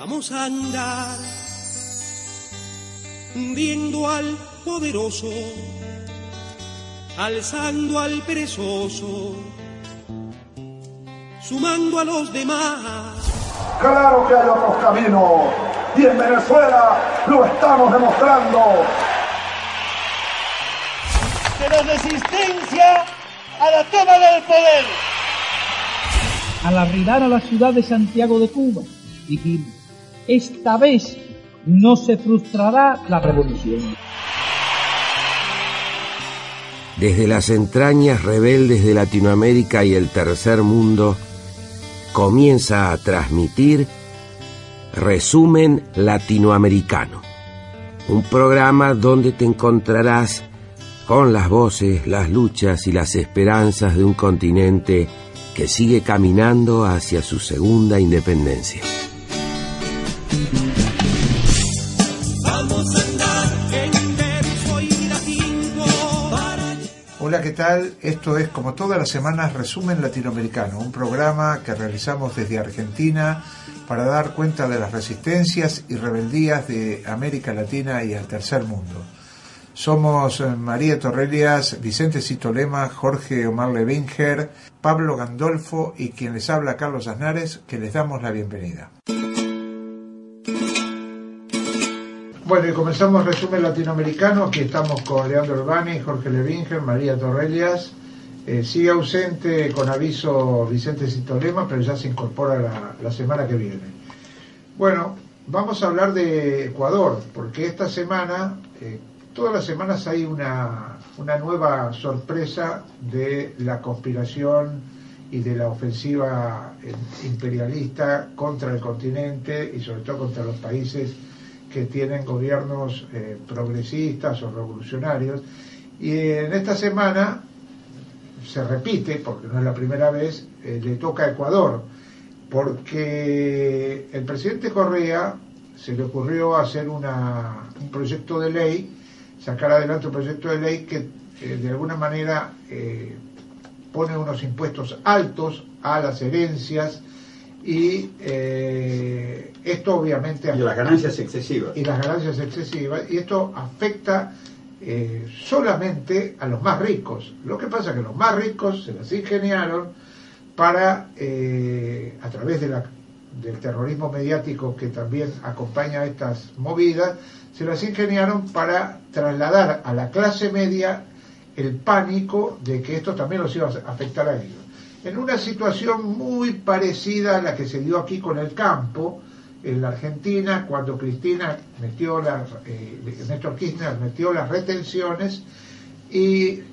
Vamos a andar viendo al poderoso, alzando al perezoso, sumando a los demás. Claro que hay otros caminos, y en Venezuela lo estamos demostrando. De la resistencia a la toma del poder. Al arribar a la ciudad de Santiago de Cuba, dijimos, esta vez no se frustrará la revolución. Desde las entrañas rebeldes de Latinoamérica y el tercer mundo, comienza a transmitir Resumen Latinoamericano, un programa donde te encontrarás con las voces, las luchas y las esperanzas de un continente que sigue caminando hacia su segunda independencia. Vamos a andar en verso y latino para... Hola, ¿qué tal? Esto es, como todas las semanas, Resumen Latinoamericano, un programa que realizamos desde Argentina para dar cuenta de las resistencias y rebeldías de América Latina y el tercer mundo. Somos María Torrelias, Vicente Citolema, Jorge Omar Levinger, Pablo Gandolfo y quien les habla, Carlos Aznares, que les damos la bienvenida. Bueno, y comenzamos Resumen Latinoamericano. Aquí estamos con Leandro Urbani, Jorge Levinger, María Torrelias. Sigue ausente con aviso Vicente Citolema, pero ya se incorpora la semana que viene. Bueno, vamos a hablar de Ecuador, porque esta semana... todas las semanas hay una nueva sorpresa de la conspiración y de la ofensiva imperialista contra el continente y sobre todo contra los países que tienen gobiernos progresistas o revolucionarios. Y en esta semana se repite, porque no es la primera vez, le toca a Ecuador, porque el presidente Correa se le ocurrió hacer un proyecto de ley, sacar adelante un proyecto de ley que de alguna manera pone unos impuestos altos a las herencias y esto obviamente... Y las ganancias excesivas. Y esto afecta solamente a los más ricos. Lo que pasa es que los más ricos se las ingeniaron para, a través del terrorismo mediático que también acompaña a estas movidas, se las ingeniaron para trasladar a la clase media el pánico de que esto también los iba a afectar a ellos. En una situación muy parecida a la que se dio aquí con el campo, en la Argentina, cuando Néstor Kirchner metió las retenciones y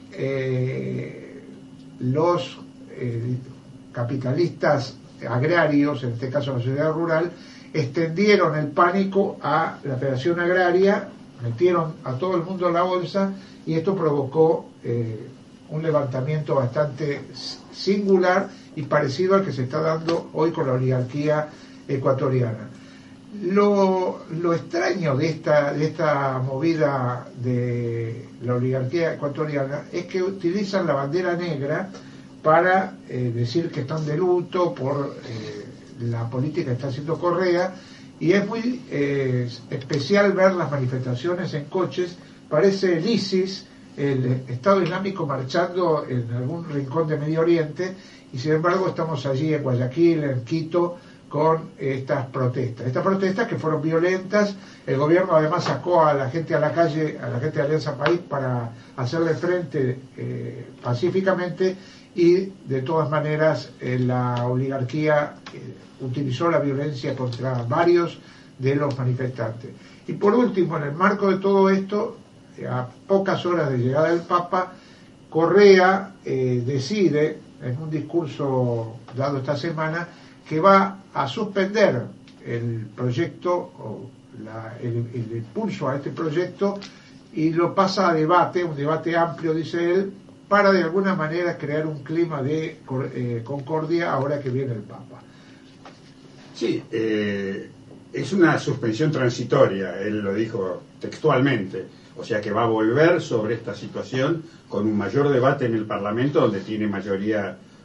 los capitalistas agrarios, en este caso la sociedad rural, extendieron el pánico a la Federación Agraria, metieron a todo el mundo en la bolsa y esto provocó un levantamiento bastante singular y parecido al que se está dando hoy con la oligarquía ecuatoriana. Lo extraño de esta movida de la oligarquía ecuatoriana es que utilizan la bandera negra para decir que están de luto por la política que está haciendo Correa, y es muy especial ver las manifestaciones en coches. Parece el ISIS, el Estado Islámico, marchando en algún rincón de Medio Oriente, y sin embargo estamos allí en Guayaquil, en Quito, con estas protestas que fueron violentas. El gobierno además sacó a la gente a la calle, a la gente de Alianza País, para hacerle frente pacíficamente, y de todas maneras la oligarquía utilizó la violencia contra varios de los manifestantes. Y por último, en el marco de todo esto, a pocas horas de llegada del Papa, Correa decide, en un discurso dado esta semana, que va a suspender el proyecto o el impulso a este proyecto, y lo pasa a debate, un debate amplio, dice él, para de alguna manera crear un clima de concordia ahora que viene el Papa. Sí, es una suspensión transitoria, él lo dijo textualmente, o sea que va a volver sobre esta situación con un mayor debate en el Parlamento, donde tiene mayoría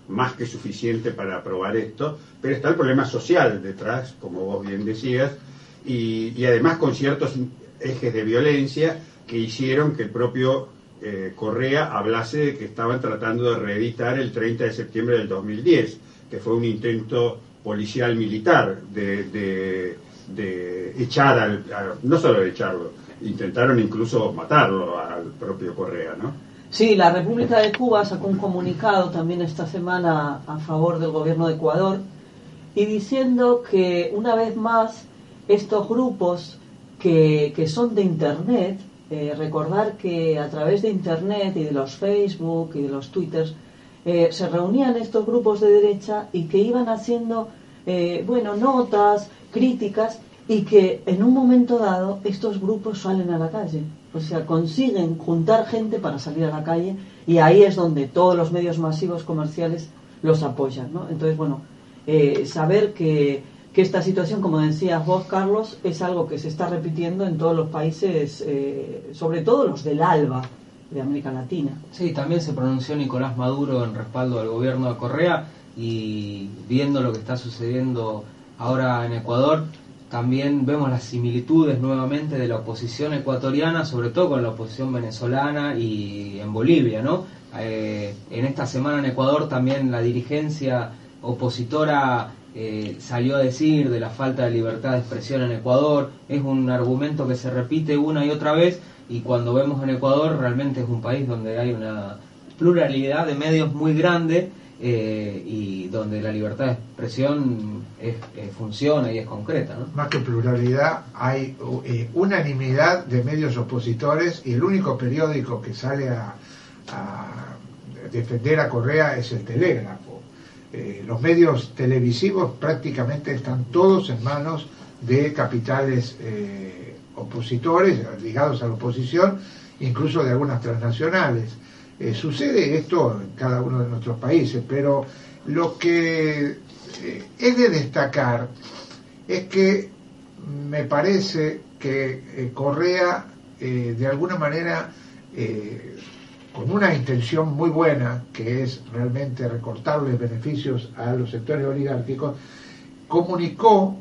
más que suficiente para aprobar esto, pero está el problema social detrás, como vos bien decías, y además con ciertos ejes de violencia que hicieron que el propio Correa hablase de que estaban tratando de reeditar el 30 de septiembre del 2010, que fue un intento policial militar de echar no solo de echarlo, intentaron incluso matarlo al propio Correa, ¿no? Sí, la República de Cuba sacó un comunicado también esta semana a favor del gobierno de Ecuador y diciendo que una vez más estos grupos que son de Internet, recordar que a través de Internet y de los Facebook y de los Twitters se reunían estos grupos de derecha y que iban haciendo notas, críticas, y que en un momento dado estos grupos salen a la calle, o sea, consiguen juntar gente para salir a la calle, y ahí es donde todos los medios masivos comerciales los apoyan, ¿no? Entonces, saber que esta situación, como decías vos, Carlos, es algo que se está repitiendo en todos los países, sobre todo los del ALBA de América Latina. Sí, también se pronunció Nicolás Maduro en respaldo al gobierno de Correa, y viendo lo que está sucediendo ahora en Ecuador, también vemos las similitudes nuevamente de la oposición ecuatoriana, sobre todo con la oposición venezolana y en Bolivia, ¿no? En esta semana en Ecuador también la dirigencia opositora salió a decir de la falta de libertad de expresión en Ecuador. Es un argumento que se repite una y otra vez, y cuando vemos en Ecuador realmente es un país donde hay una pluralidad de medios muy grande, y donde la libertad de expresión funciona y es concreta, ¿no? Más que pluralidad, hay unanimidad de medios opositores, y el único periódico que sale a defender a Correa es el Telégrafo. Los medios televisivos prácticamente están todos en manos de capitales opositores, ligados a la oposición, incluso de algunas transnacionales. Sucede esto en cada uno de nuestros países, pero lo que es de destacar es que me parece que Correa, de alguna manera, con una intención muy buena, que es realmente recortarle beneficios a los sectores oligárquicos, comunicó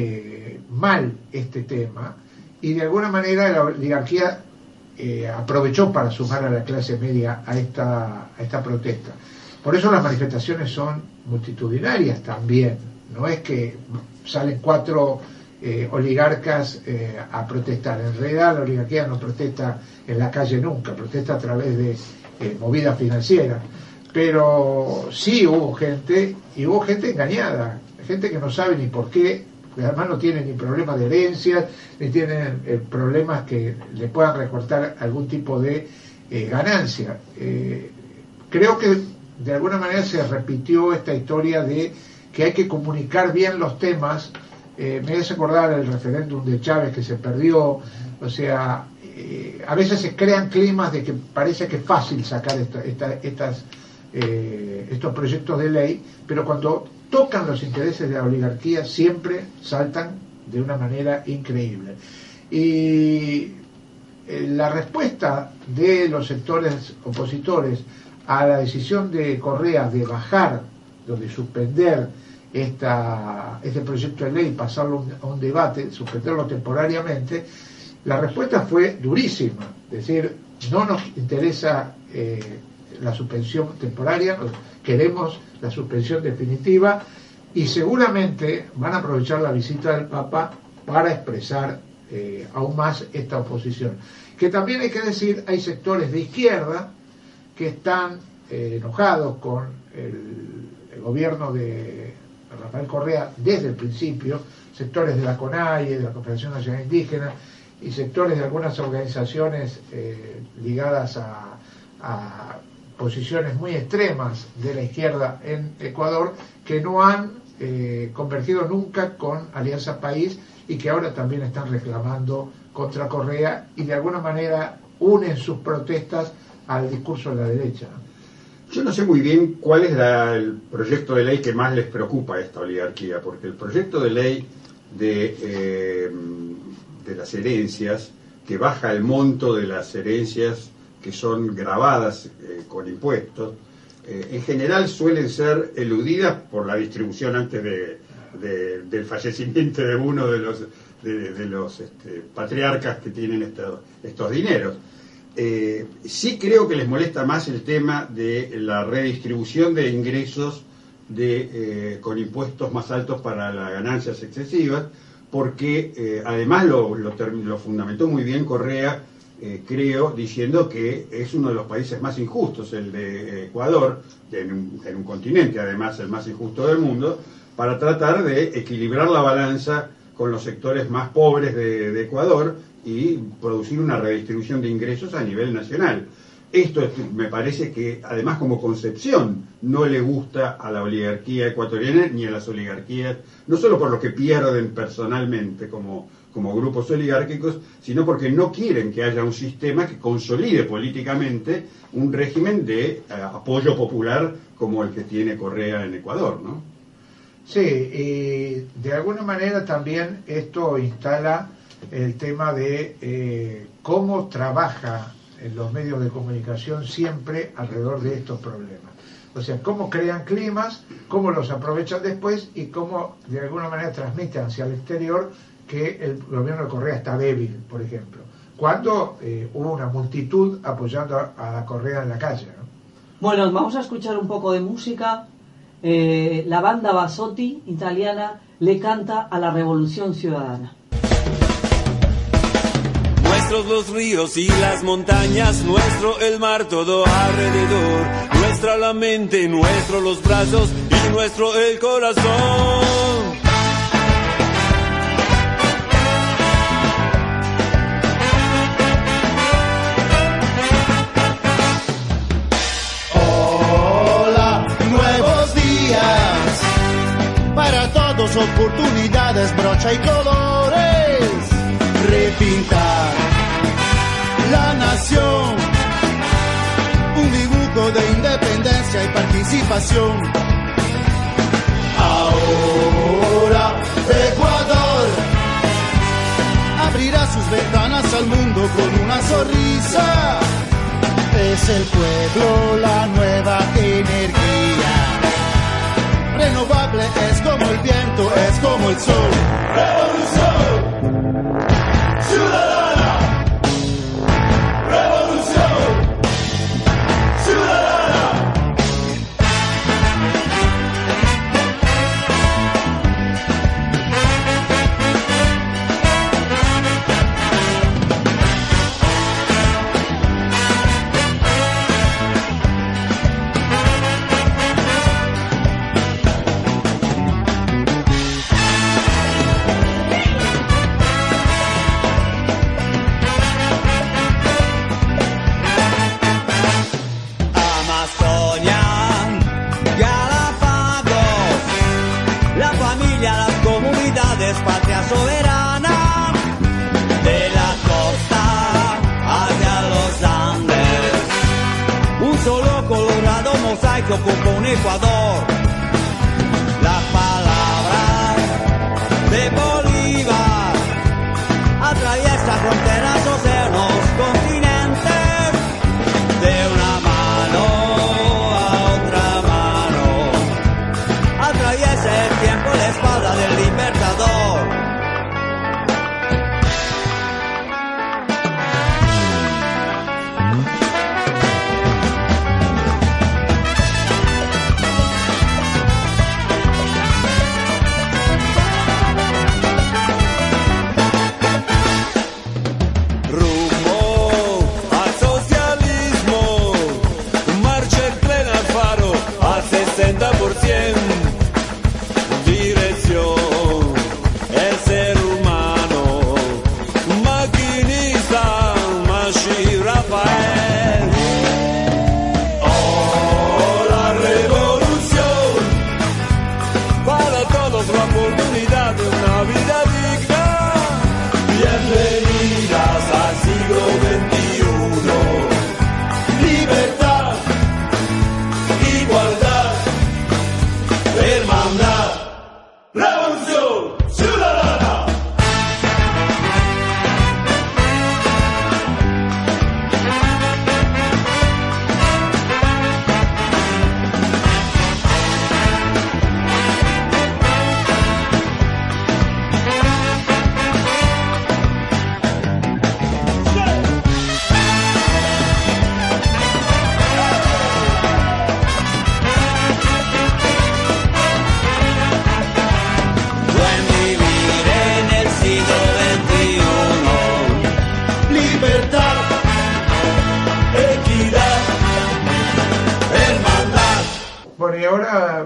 mal este tema, y de alguna manera la oligarquía aprovechó para sumar a la clase media a esta protesta. Por eso las manifestaciones son multitudinarias también. No es que salen 4 oligarcas a protestar. En realidad la oligarquía no protesta en la calle nunca, protesta a través de movidas financieras. Pero sí hubo gente, y hubo gente engañada, gente que no sabe ni por qué, porque además no tienen ni problemas de herencias, ni tienen problemas que le puedan recortar algún tipo de ganancia. Creo que de alguna manera se repitió esta historia de que hay que comunicar bien los temas. Me hace acordar el referéndum de Chávez que se perdió. O sea, a veces se crean climas de que parece que es fácil sacar estos proyectos de ley, pero cuando tocan los intereses de la oligarquía siempre saltan de una manera increíble. Y la respuesta de los sectores opositores a la decisión de Correa de bajar, de suspender este proyecto de ley, pasarlo a un debate, suspenderlo temporariamente, la respuesta fue durísima. Es decir, no nos interesa la suspensión temporaria, queremos la suspensión definitiva, y seguramente van a aprovechar la visita del Papa para expresar aún más esta oposición. Que también hay que decir, hay sectores de izquierda que están enojados con el gobierno de Rafael Correa desde el principio, sectores de la CONAIE, de la Confederación Nacional Indígena, y sectores de algunas organizaciones ligadas a posiciones muy extremas de la izquierda en Ecuador, que no han convergido nunca con Alianza País, y que ahora también están reclamando contra Correa, y de alguna manera unen sus protestas al discurso de la derecha. Yo no sé muy bien cuál es el proyecto de ley que más les preocupa a esta oligarquía, porque el proyecto de ley de las herencias, que baja el monto de las herencias que son grabadas con impuestos, en general suelen ser eludidas por la distribución antes del fallecimiento de uno de los patriarcas que tienen estos dineros. Sí creo que les molesta más el tema de la redistribución de ingresos con impuestos más altos para las ganancias excesivas, porque además lo fundamentó muy bien Correa, creo, diciendo que es uno de los países más injustos, el de Ecuador, en un continente además el más injusto del mundo, para tratar de equilibrar la balanza con los sectores más pobres de Ecuador y producir una redistribución de ingresos a nivel nacional. Esto me parece que además como concepción no le gusta a la oligarquía ecuatoriana ni a las oligarquías, no solo por lo que pierden personalmente como grupos oligárquicos, sino porque no quieren que haya un sistema que consolide políticamente un régimen de apoyo popular como el que tiene Correa en Ecuador, ¿no? Sí, y de alguna manera también esto instala el tema de cómo trabaja en los medios de comunicación siempre alrededor de estos problemas. O sea, cómo crean climas, cómo los aprovechan después y cómo de alguna manera transmiten hacia el exterior que el gobierno de Correa está débil, por ejemplo. Cuando hubo una multitud apoyando a la Correa en la calle, ¿no? Bueno, vamos a escuchar un poco de música. La banda Basotti, italiana, le canta a la Revolución Ciudadana. Nuestros los ríos y las montañas, nuestro el mar todo alrededor, nuestra la mente, nuestro los brazos y nuestro el corazón. Hola, nuevos días, para todos oportunidades, brocha y colores, repintar la nación, un dibujo de independencia y participación. Ahora Ecuador abrirá sus ventanas al mundo con una sonrisa. Es el pueblo la nueva energía, renovable es como el viento, es como el sol. Revolución ciudadana. Revolución ciudadana. Patria soberana, de la costa hacia los Andes, un solo colorado mosaico compone Ecuador. Las palabras de Bolívar atraviesan fronteras, océanos, continentes, de una mano a otra mano, atraviesa el tiempo la espada del libertador.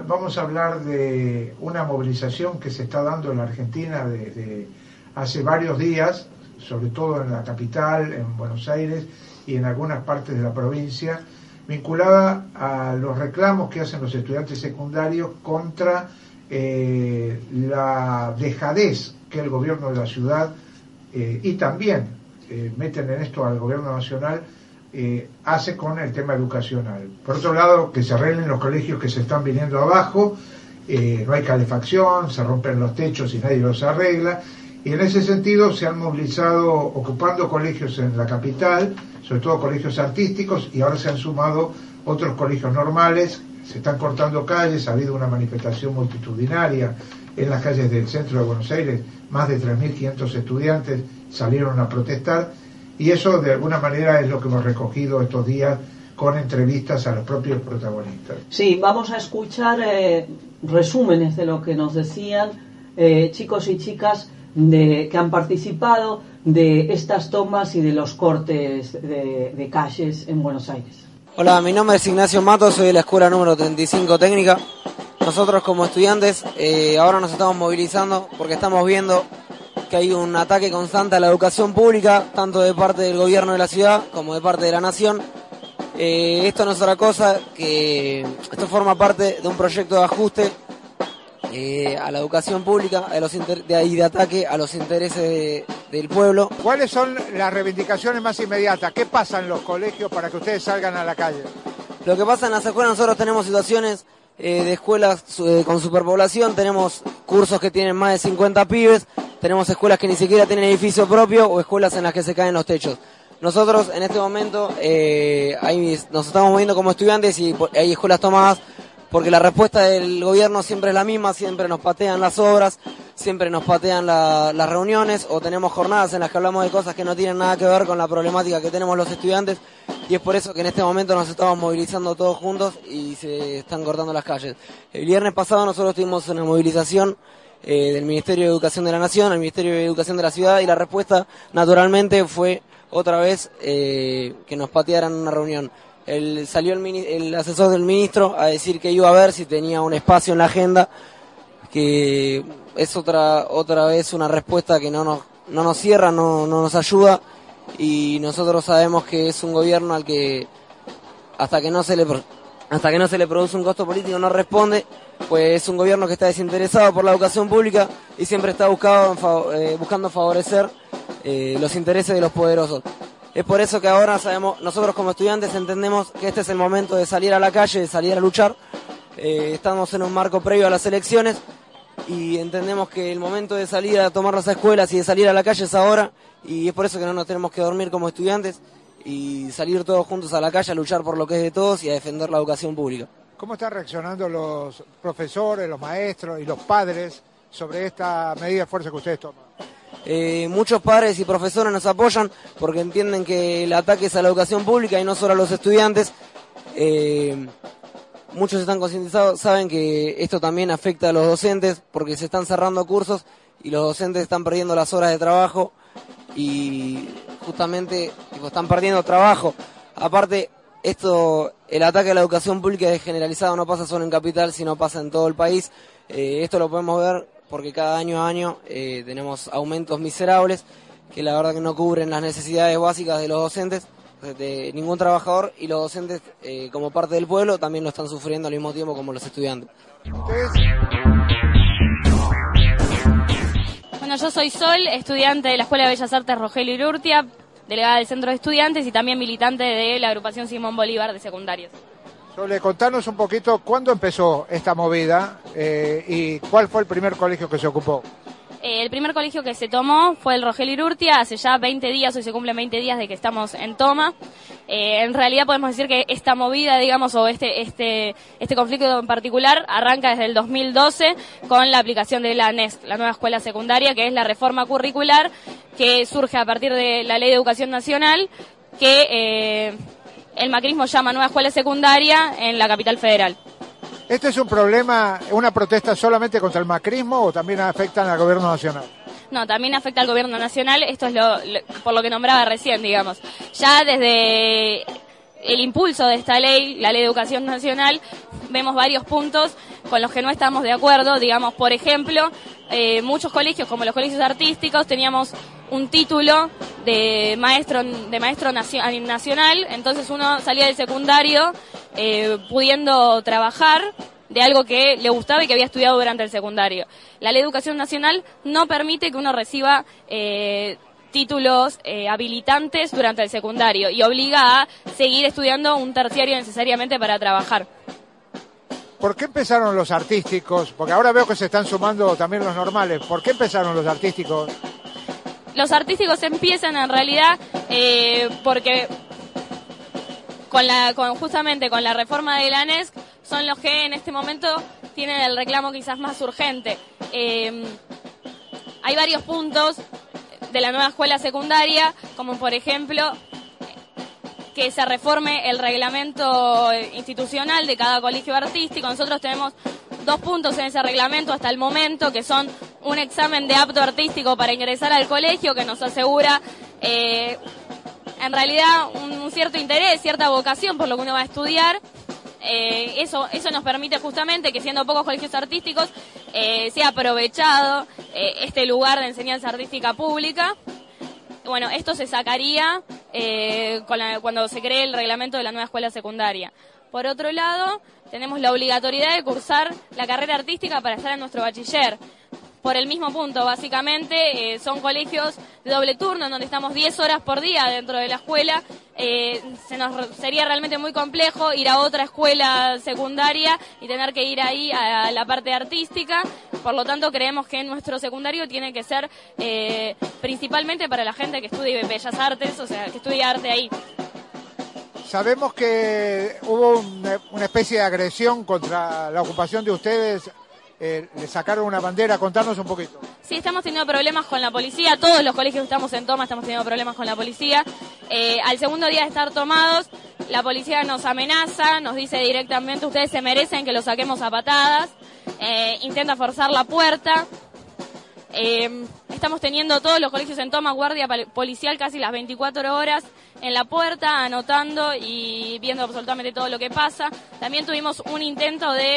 vamos a hablar de una movilización que se está dando en la Argentina desde hace varios días, sobre todo en la capital, en Buenos Aires y en algunas partes de la provincia, vinculada a los reclamos que hacen los estudiantes secundarios contra la dejadez que el gobierno de la ciudad y también meten en esto al gobierno nacional hace con el tema educacional. Por otro lado, que se arreglen los colegios que se están viniendo abajo, no hay calefacción, se rompen los techos y nadie los arregla, y en ese sentido se han movilizado ocupando colegios en la capital, sobre todo colegios artísticos, y ahora se han sumado otros colegios normales, se están cortando calles, ha habido una manifestación multitudinaria en las calles del centro de Buenos Aires, más de 3.500 estudiantes salieron a protestar, y eso de alguna manera es lo que hemos recogido estos días con entrevistas a los propios protagonistas. Sí, vamos a escuchar resúmenes de lo que nos decían chicos y chicas que han participado de estas tomas y de los cortes de calles en Buenos Aires. Hola, mi nombre es Ignacio Matos, soy de la escuela número 35 técnica. Nosotros como estudiantes ahora nos estamos movilizando porque estamos viendo que hay un ataque constante a la educación pública, tanto de parte del gobierno de la ciudad como de parte de la nación. Esto no es otra cosa que esto forma parte de un proyecto de ajuste a la educación pública, de ataque a los intereses del pueblo. ¿Cuáles son las reivindicaciones más inmediatas? ¿Qué pasa en los colegios para que ustedes salgan a la calle? Lo que pasa en las escuelas, nosotros tenemos situaciones de escuelas con superpoblación, tenemos cursos que tienen más de 50 pibes, tenemos escuelas que ni siquiera tienen edificio propio o escuelas en las que se caen los techos. Nosotros en este momento nos estamos moviendo como estudiantes y hay escuelas tomadas porque la respuesta del gobierno siempre es la misma, siempre nos patean las obras, siempre nos patean las reuniones o tenemos jornadas en las que hablamos de cosas que no tienen nada que ver con la problemática que tenemos los estudiantes y es por eso que en este momento nos estamos movilizando todos juntos y se están cortando las calles. El viernes pasado nosotros tuvimos una movilización del Ministerio de Educación de la Nación, al Ministerio de Educación de la Ciudad y la respuesta naturalmente fue otra vez que nos patearan una reunión. Salió el asesor del ministro a decir que iba a ver si tenía un espacio en la agenda, que es otra vez una respuesta que no nos cierra, no nos ayuda y nosotros sabemos que es un gobierno al que hasta que no se le produce un costo político no responde, pues es un gobierno que está desinteresado por la educación pública y siempre está buscando favorecer los intereses de los poderosos. Es por eso que ahora nosotros como estudiantes entendemos que este es el momento de salir a la calle, de salir a luchar. Estamos en un marco previo a las elecciones y entendemos que el momento de salir a tomar las escuelas y de salir a la calle es ahora y es por eso que no nos tenemos que dormir como estudiantes y salir todos juntos a la calle a luchar por lo que es de todos y a defender la educación pública. ¿Cómo están reaccionando los profesores, los maestros y los padres sobre esta medida de fuerza que ustedes toman? Muchos padres y profesores nos apoyan porque entienden que el ataque es a la educación pública y no solo a los estudiantes. Muchos están concientizados, saben que esto también afecta a los docentes porque se están cerrando cursos y los docentes están perdiendo las horas de trabajo y justamente están perdiendo trabajo. Aparte, el ataque a la educación pública es generalizado, no pasa solo en Capital, sino pasa en todo el país. Esto lo podemos ver porque cada año a año tenemos aumentos miserables que la verdad que no cubren las necesidades básicas de los docentes, de ningún trabajador, y los docentes como parte del pueblo también lo están sufriendo al mismo tiempo como los estudiantes. Bueno, yo soy Sol, estudiante de la Escuela de Bellas Artes Rogelio Urrutia, delegada del Centro de Estudiantes y también militante de la agrupación Simón Bolívar de secundarios. Sole, contanos un poquito cuándo empezó esta movida y cuál fue el primer colegio que se ocupó. El primer colegio que se tomó fue el Rogelio Urrutia, hace ya 20 días, hoy se cumplen 20 días de que estamos en toma. En realidad podemos decir que esta movida, digamos, o este conflicto en particular, arranca desde el 2012 con la aplicación de la NESC, la nueva escuela secundaria, que es la reforma curricular que surge a partir de la Ley de Educación Nacional, que el macrismo llama nueva escuela secundaria en la capital federal. ¿Este es un problema, una protesta solamente contra el macrismo o también afectan al gobierno nacional? No, también afecta al gobierno nacional, esto es por lo que nombraba recién, digamos. Ya desde el impulso de esta ley, la Ley de Educación Nacional, vemos varios puntos con los que no estamos de acuerdo. Digamos, por ejemplo, muchos colegios, como los colegios artísticos, teníamos un título de maestro nacional, entonces uno salía del secundario pudiendo trabajar de algo que le gustaba y que había estudiado durante el secundario. La Ley de Educación Nacional no permite que uno reciba títulos habilitantes durante el secundario y obliga a seguir estudiando un terciario necesariamente para trabajar. ¿Por qué empezaron los artísticos? Porque ahora veo que se están sumando también los normales. ¿Por qué empezaron los artísticos? Los artísticos empiezan en realidad porque justamente con la reforma de la ANESC son los que en este momento tienen el reclamo quizás más urgente. Hay varios puntos de la nueva escuela secundaria, como por ejemplo que se reforme el reglamento institucional de cada colegio artístico. Nosotros tenemos 2 puntos en ese reglamento hasta el momento, que son un examen de apto artístico para ingresar al colegio, que nos asegura en realidad un cierto interés, cierta vocación por lo que uno va a estudiar. Eso nos permite justamente que, siendo pocos colegios artísticos, sea aprovechado este lugar de enseñanza artística pública. Bueno, esto se sacaría cuando se cree el reglamento de la nueva escuela secundaria. Por otro lado, tenemos la obligatoriedad de cursar la carrera artística para estar en nuestro bachiller. Por el mismo punto, básicamente, son colegios de doble turno, en donde estamos 10 horas por día dentro de la escuela. Sería realmente muy complejo ir a otra escuela secundaria y tener que ir ahí a la parte artística. Por lo tanto, creemos que nuestro secundario tiene que ser principalmente para la gente que estudie Bellas Artes, o sea, que estudie arte ahí. Sabemos que hubo una especie de agresión contra la ocupación de ustedes. Le sacaron una bandera, contarnos un poquito. Sí, estamos teniendo problemas con la policía, todos los colegios que estamos en toma estamos teniendo problemas con la policía. Al segundo día de estar tomados, la policía nos amenaza, nos dice directamente: ustedes se merecen que los saquemos a patadas, intenta forzar la puerta. Estamos teniendo todos los colegios en toma, guardia policial casi las 24 horas en la puerta, anotando y viendo absolutamente todo lo que pasa. También tuvimos un intento de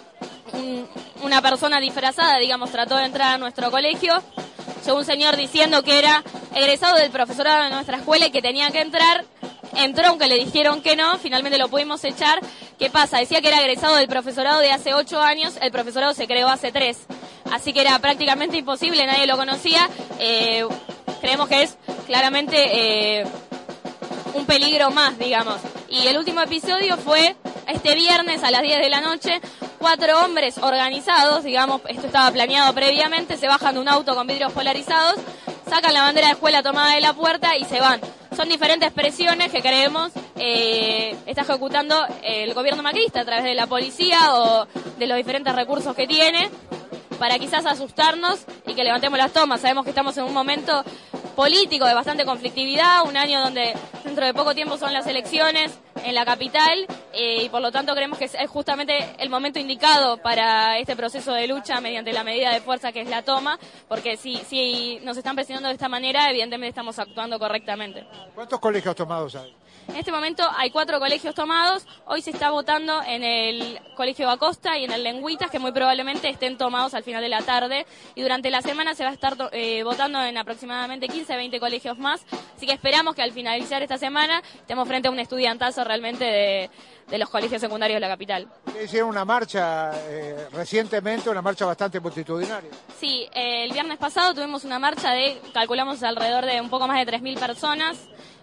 una persona disfrazada, digamos, trató de entrar a nuestro colegio. Llegó un señor diciendo que era egresado del profesorado de nuestra escuela y que tenía que entrar. Entró, aunque le dijeron que no, finalmente lo pudimos echar. ¿Qué pasa? Decía que era egresado del profesorado de hace 8 años, el profesorado se creó hace 3. Así que era prácticamente imposible, nadie lo conocía. Creemos que es claramente un peligro más, digamos. Y el último episodio fue este viernes a las 10 de la noche. 4 hombres organizados, digamos, esto estaba planeado previamente, se bajan de un auto con vidrios polarizados, sacan la bandera de escuela tomada de la puerta y se van. Son diferentes presiones que creemos está ejecutando el gobierno macrista a través de la policía o de los diferentes recursos que tiene, para quizás asustarnos y que levantemos las tomas. Sabemos que estamos en un momento político de bastante conflictividad, un año donde dentro de poco tiempo son las elecciones en la capital, y por lo tanto creemos que es justamente el momento indicado para este proceso de lucha mediante la medida de fuerza que es la toma, porque si nos están presionando de esta manera, evidentemente estamos actuando correctamente. ¿Cuántos colegios tomados hay? En este momento hay 4 colegios tomados. Hoy se está votando en el Colegio Acosta y en el Lengüitas, que muy probablemente estén tomados al final de la tarde. Y durante la semana se va a estar votando en aproximadamente 15-20 colegios más. Así que esperamos que al finalizar esta semana estemos frente a un estudiantazo realmente de los colegios secundarios de la capital. Hicieron una marcha recientemente, una marcha bastante multitudinaria. Sí, el viernes pasado tuvimos una marcha calculamos alrededor de un poco más de 3.000 personas.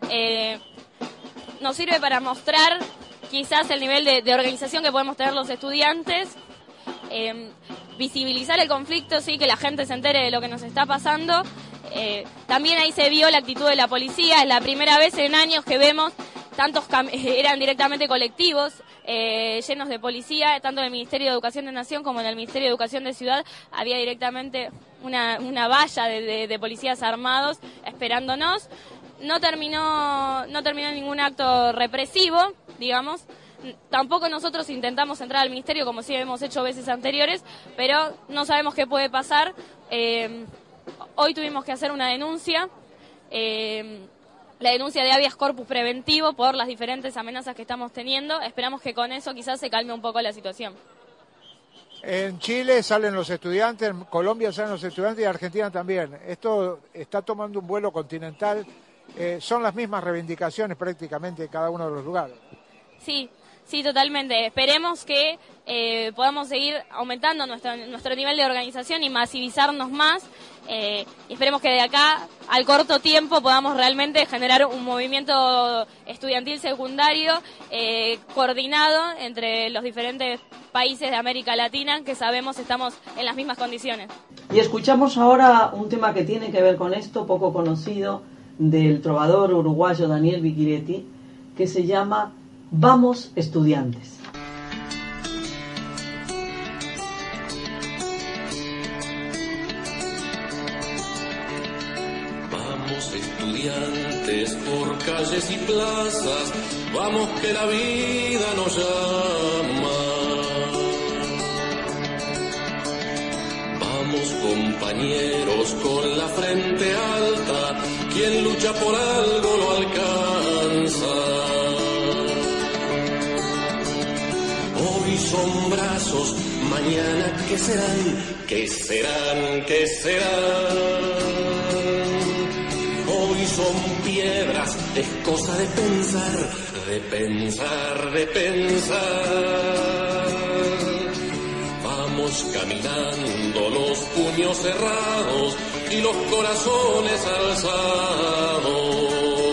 Nos sirve para mostrar quizás el nivel de organización que podemos tener los estudiantes, visibilizar el conflicto, sí, que la gente se entere de lo que nos está pasando. También ahí se vio la actitud de la policía, es la primera vez en años que vemos eran directamente colectivos, llenos de policía, tanto en el Ministerio de Educación de Nación como en el Ministerio de Educación de Ciudad. Había directamente una valla de policías armados esperándonos. No terminó ningún acto represivo, digamos. Tampoco nosotros intentamos entrar al ministerio como sí hemos hecho veces anteriores, pero no sabemos qué puede pasar. Hoy tuvimos que hacer una denuncia, la denuncia de habeas corpus preventivo por las diferentes amenazas que estamos teniendo. Esperamos que con eso quizás se calme un poco la situación. En Chile salen los estudiantes, en Colombia salen los estudiantes y Argentina también. Esto está tomando un vuelo continental. Son las mismas reivindicaciones prácticamente en cada uno de los lugares. Sí, totalmente. Esperemos que podamos seguir aumentando nuestro nivel de organización y masivizarnos más. Y esperemos que de acá al corto tiempo podamos realmente generar un movimiento estudiantil secundario coordinado entre los diferentes países de América Latina, que sabemos estamos en las mismas condiciones. Y escuchamos ahora un tema que tiene que ver con esto, poco conocido, del trovador uruguayo Daniel Bichiretti, que se llama Vamos Estudiantes. Vamos estudiantes por calles y plazas, vamos que la vida nos llama. Vamos compañeros con la frente alta, quien lucha por algo lo alcanza. Hoy son brazos, mañana ¿qué serán? ¿Qué serán? ¿Qué serán? Hoy son piedras, es cosa de pensar, de pensar, de pensar. Vamos caminando los puños cerrados y los corazones alzados.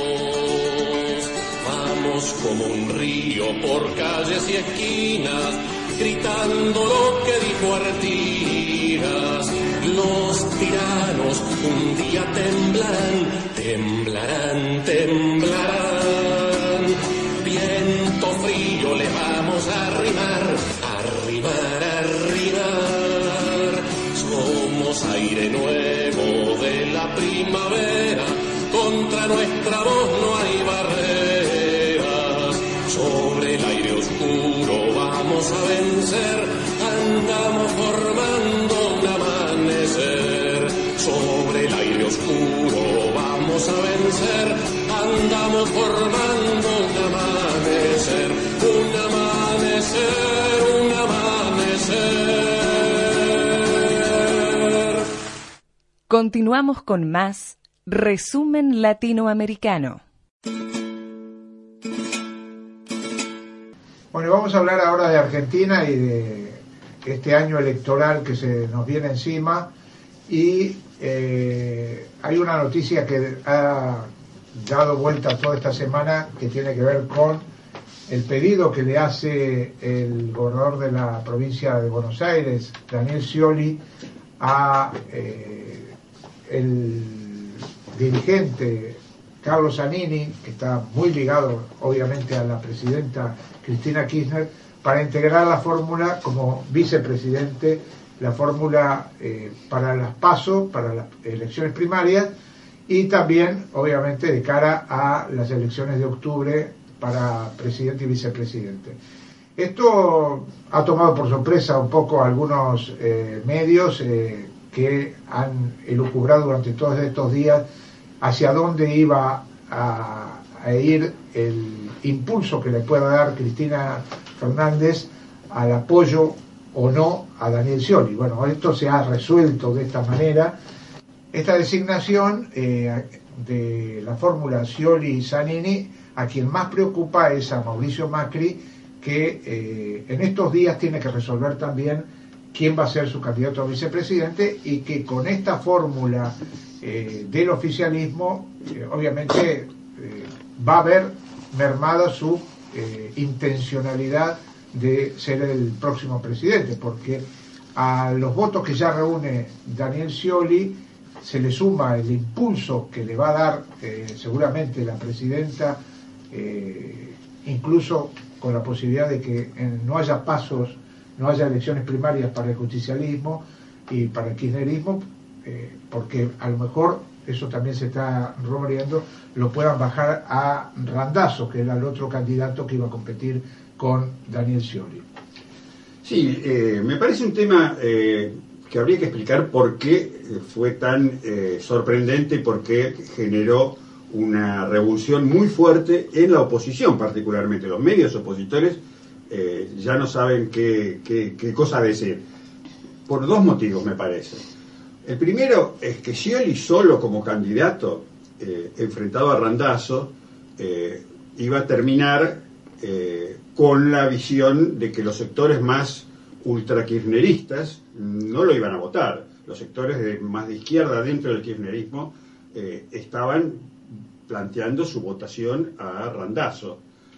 Vamos como un río por calles y esquinas, gritando lo que dijo Artigas. Los tiranos un día temblarán, temblarán, temblarán. Viento frío le vamos a arrimar, arrimar, arrimar. Somos aire nuevo de la primavera, contra nuestra voz no hay barreras. Sobre el aire oscuro vamos a vencer, andamos formando un amanecer. Sobre el aire oscuro vamos a vencer, andamos formando un amanecer, un amanecer, un amanecer. Continuamos con más Resumen Latinoamericano. Bueno, vamos a hablar ahora de Argentina y de este año electoral que se nos viene encima. Y hay una noticia que ha dado vuelta toda esta semana que tiene que ver con el pedido que le hace el gobernador de la provincia de Buenos Aires, Daniel Scioli, a el dirigente Carlos Zanini, que está muy ligado obviamente a la presidenta Cristina Kirchner, para integrar la fórmula como vicepresidente, la fórmula para las PASO, para las elecciones primarias, y también obviamente de cara a las elecciones de octubre para presidente y vicepresidente. Esto ha tomado por sorpresa un poco a algunos medios que han elucubrado durante todos estos días hacia dónde iba a ir el impulso que le pueda dar Cristina Fernández al apoyo o no a Daniel Scioli. Bueno, esto se ha resuelto de esta manera. Esta designación de la fórmula Scioli-Zanini, a quien más preocupa es a Mauricio Macri, que en estos días tiene que resolver también quién va a ser su candidato a vicepresidente, y que con esta fórmula del oficialismo obviamente va a ver mermada su intencionalidad de ser el próximo presidente, porque a los votos que ya reúne Daniel Scioli se le suma el impulso que le va a dar seguramente la presidenta, incluso con la posibilidad de que no haya pasos, no haya elecciones primarias para el justicialismo y para el kirchnerismo, porque a lo mejor, eso también se está rumoreando, lo puedan bajar a Randazzo, que era el otro candidato que iba a competir con Daniel Scioli. Sí, me parece un tema que habría que explicar por qué fue tan sorprendente y por qué generó una revulsión muy fuerte en la oposición, particularmente. Los medios opositores ya no saben qué cosa decir. por dos motivos, me parece. El primero es que Scioli solo como candidato, enfrentado a Randazzo, iba a terminar con la visión de que los sectores más ultrakirchneristas no lo iban a votar. Los sectores más de izquierda dentro del kirchnerismo estaban planteando su votación a Randazzo.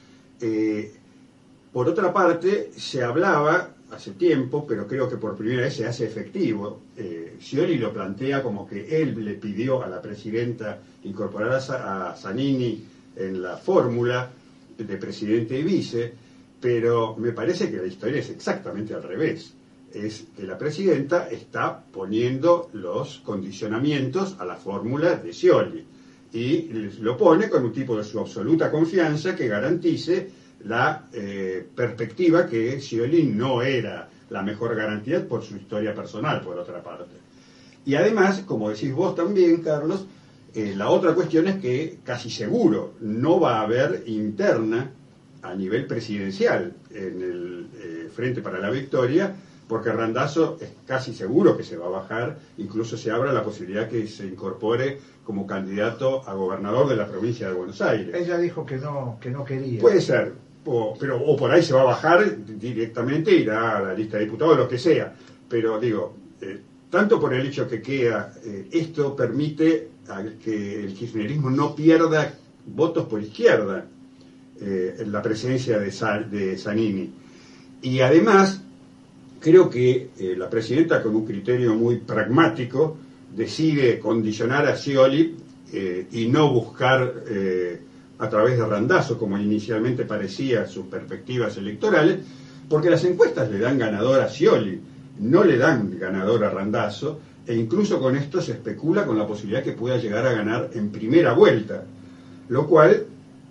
Por otra parte, se hablaba hace tiempo, pero creo que por primera vez se hace efectivo. Scioli lo plantea como que él le pidió a la presidenta incorporar a Zanini en la fórmula de presidente y vice, pero me parece que la historia es exactamente al revés. Es que la presidenta está poniendo los condicionamientos a la fórmula de Scioli y lo pone con un tipo de su absoluta confianza que garantice la perspectiva que Scioli no era la mejor garantía por su historia personal, por otra parte. Y además, como decís vos también, Carlos, la otra cuestión es que casi seguro no va a haber interna a nivel presidencial en el Frente para la Victoria, porque Randazzo es casi seguro que se va a bajar, incluso se abre la posibilidad que se incorpore como candidato a gobernador de la provincia de Buenos Aires. Ella dijo que no quería. Puede ser, o por ahí se va a bajar directamente, irá a la lista de diputados, lo que sea, pero digo, tanto por el hecho que queda, esto permite que el kirchnerismo no pierda votos por izquierda en la presencia de Zanini. Y además, creo que la presidenta, con un criterio muy pragmático, decide condicionar a Scioli y no buscar a través de Randazzo, como inicialmente parecía sus perspectivas electorales, porque las encuestas le dan ganador a Scioli, no le dan ganador a Randazzo, e incluso con esto se especula con la posibilidad que pueda llegar a ganar en primera vuelta, lo cual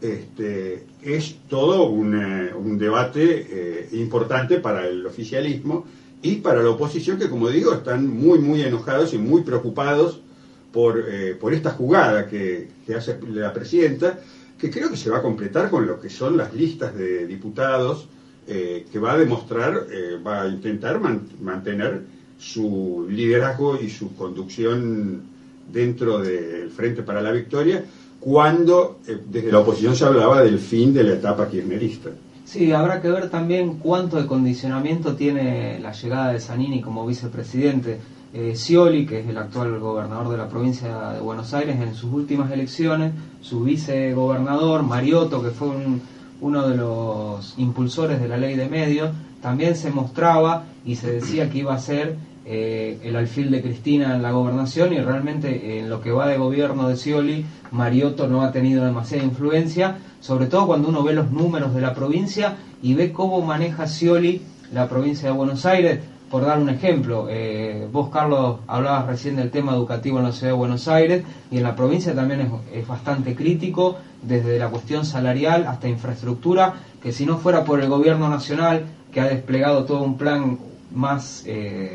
es todo un debate importante para el oficialismo y para la oposición, que, como digo, están muy enojados y muy preocupados por esta jugada que hace la presidenta, que creo que se va a completar con lo que son las listas de diputados, que va a demostrar, va a intentar mantener su liderazgo y su conducción dentro del Frente para la Victoria, cuando desde la oposición se hablaba del fin de la etapa kirchnerista. Sí, habrá que ver también cuánto de condicionamiento tiene la llegada de Zanini como vicepresidente. Scioli, que es el actual gobernador de la provincia de Buenos Aires, en sus últimas elecciones, su vicegobernador, Mariotto, que fue uno de los impulsores de la ley de medios, también se mostraba y se decía que iba a ser el alfil de Cristina en la gobernación, y realmente en lo que va de gobierno de Scioli, Mariotto no ha tenido demasiada influencia, sobre todo cuando uno ve los números de la provincia y ve cómo maneja Scioli la provincia de Buenos Aires. Por dar un ejemplo, vos, Carlos, hablabas recién del tema educativo en la ciudad de Buenos Aires, y en la provincia también es bastante crítico, desde la cuestión salarial hasta infraestructura, que si no fuera por el gobierno nacional, que ha desplegado todo un plan más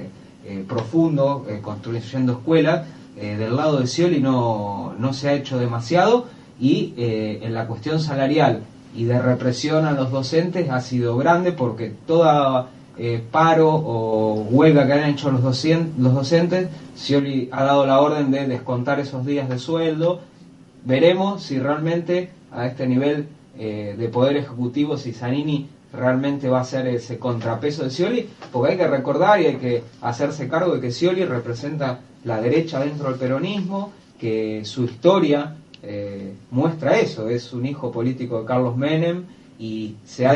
profundo, construyendo escuelas, del lado de Scioli no se ha hecho demasiado, y en la cuestión salarial y de represión a los docentes ha sido grande, porque toda paro o huelga que han hecho los docentes, Scioli ha dado la orden de descontar esos días de sueldo. Veremos si realmente a este nivel de poder ejecutivo, si Zanini realmente va a ser ese contrapeso de Scioli, porque hay que recordar y hay que hacerse cargo de que Scioli representa la derecha dentro del peronismo, que su historia muestra eso, es un hijo político de Carlos Menem y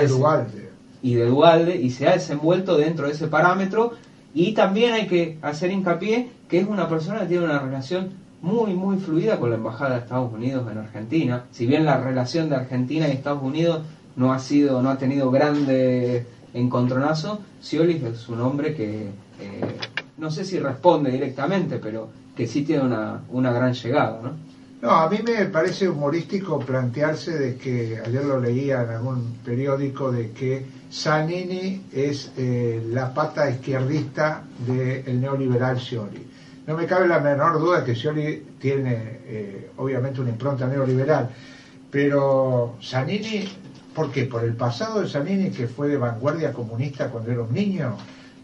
de Duhalde, y se ha desenvuelto dentro de ese parámetro. Y también hay que hacer hincapié que es una persona que tiene una relación muy fluida con la Embajada de Estados Unidos en Argentina. Si bien la relación de Argentina y Estados Unidos no ha tenido grandes encontronazos, Scioli es un hombre que no sé si responde directamente, pero que sí tiene una gran llegada, ¿no? No, a mí me parece humorístico plantearse de que, ayer lo leía en algún periódico, de que Zanini es la pata izquierdista del neoliberal Scioli. No me cabe la menor duda que Scioli tiene obviamente una impronta neoliberal, pero Zanini, ¿por qué? Por el pasado de Zanini, que fue de vanguardia comunista cuando era un niño.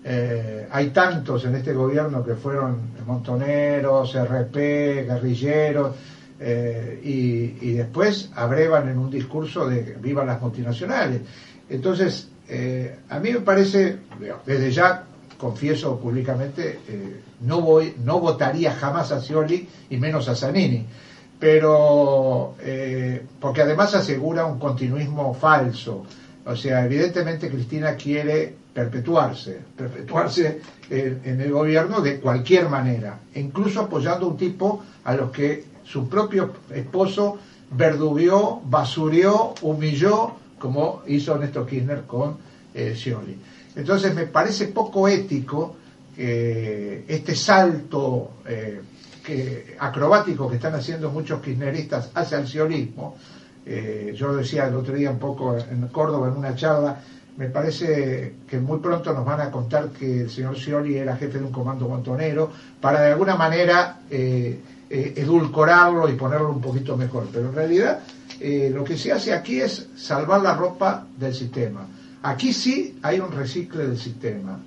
hay tantos en este gobierno que fueron montoneros, RP, guerrilleros, y después abrevan en un discurso de viva las multinacionales. Entonces, a mí me parece, desde ya confieso públicamente, no votaría jamás a Scioli y menos a Zanini, pero porque además asegura un continuismo falso. O sea, evidentemente Cristina quiere perpetuarse en el gobierno de cualquier manera, incluso apoyando a un tipo a los que su propio esposo verdugueó, basurió, humilló, como hizo Néstor Kirchner con Scioli. Entonces me parece poco ético este salto acrobático que están haciendo muchos kirchneristas hacia el sciolismo. Yo decía el otro día un poco en Córdoba en una charla, me parece que muy pronto nos van a contar que el señor Scioli era jefe de un comando montonero para de alguna manera edulcorarlo y ponerlo un poquito mejor, pero en realidad lo que se hace aquí es salvar la ropa del sistema. Aquí sí hay un recicle del sistema.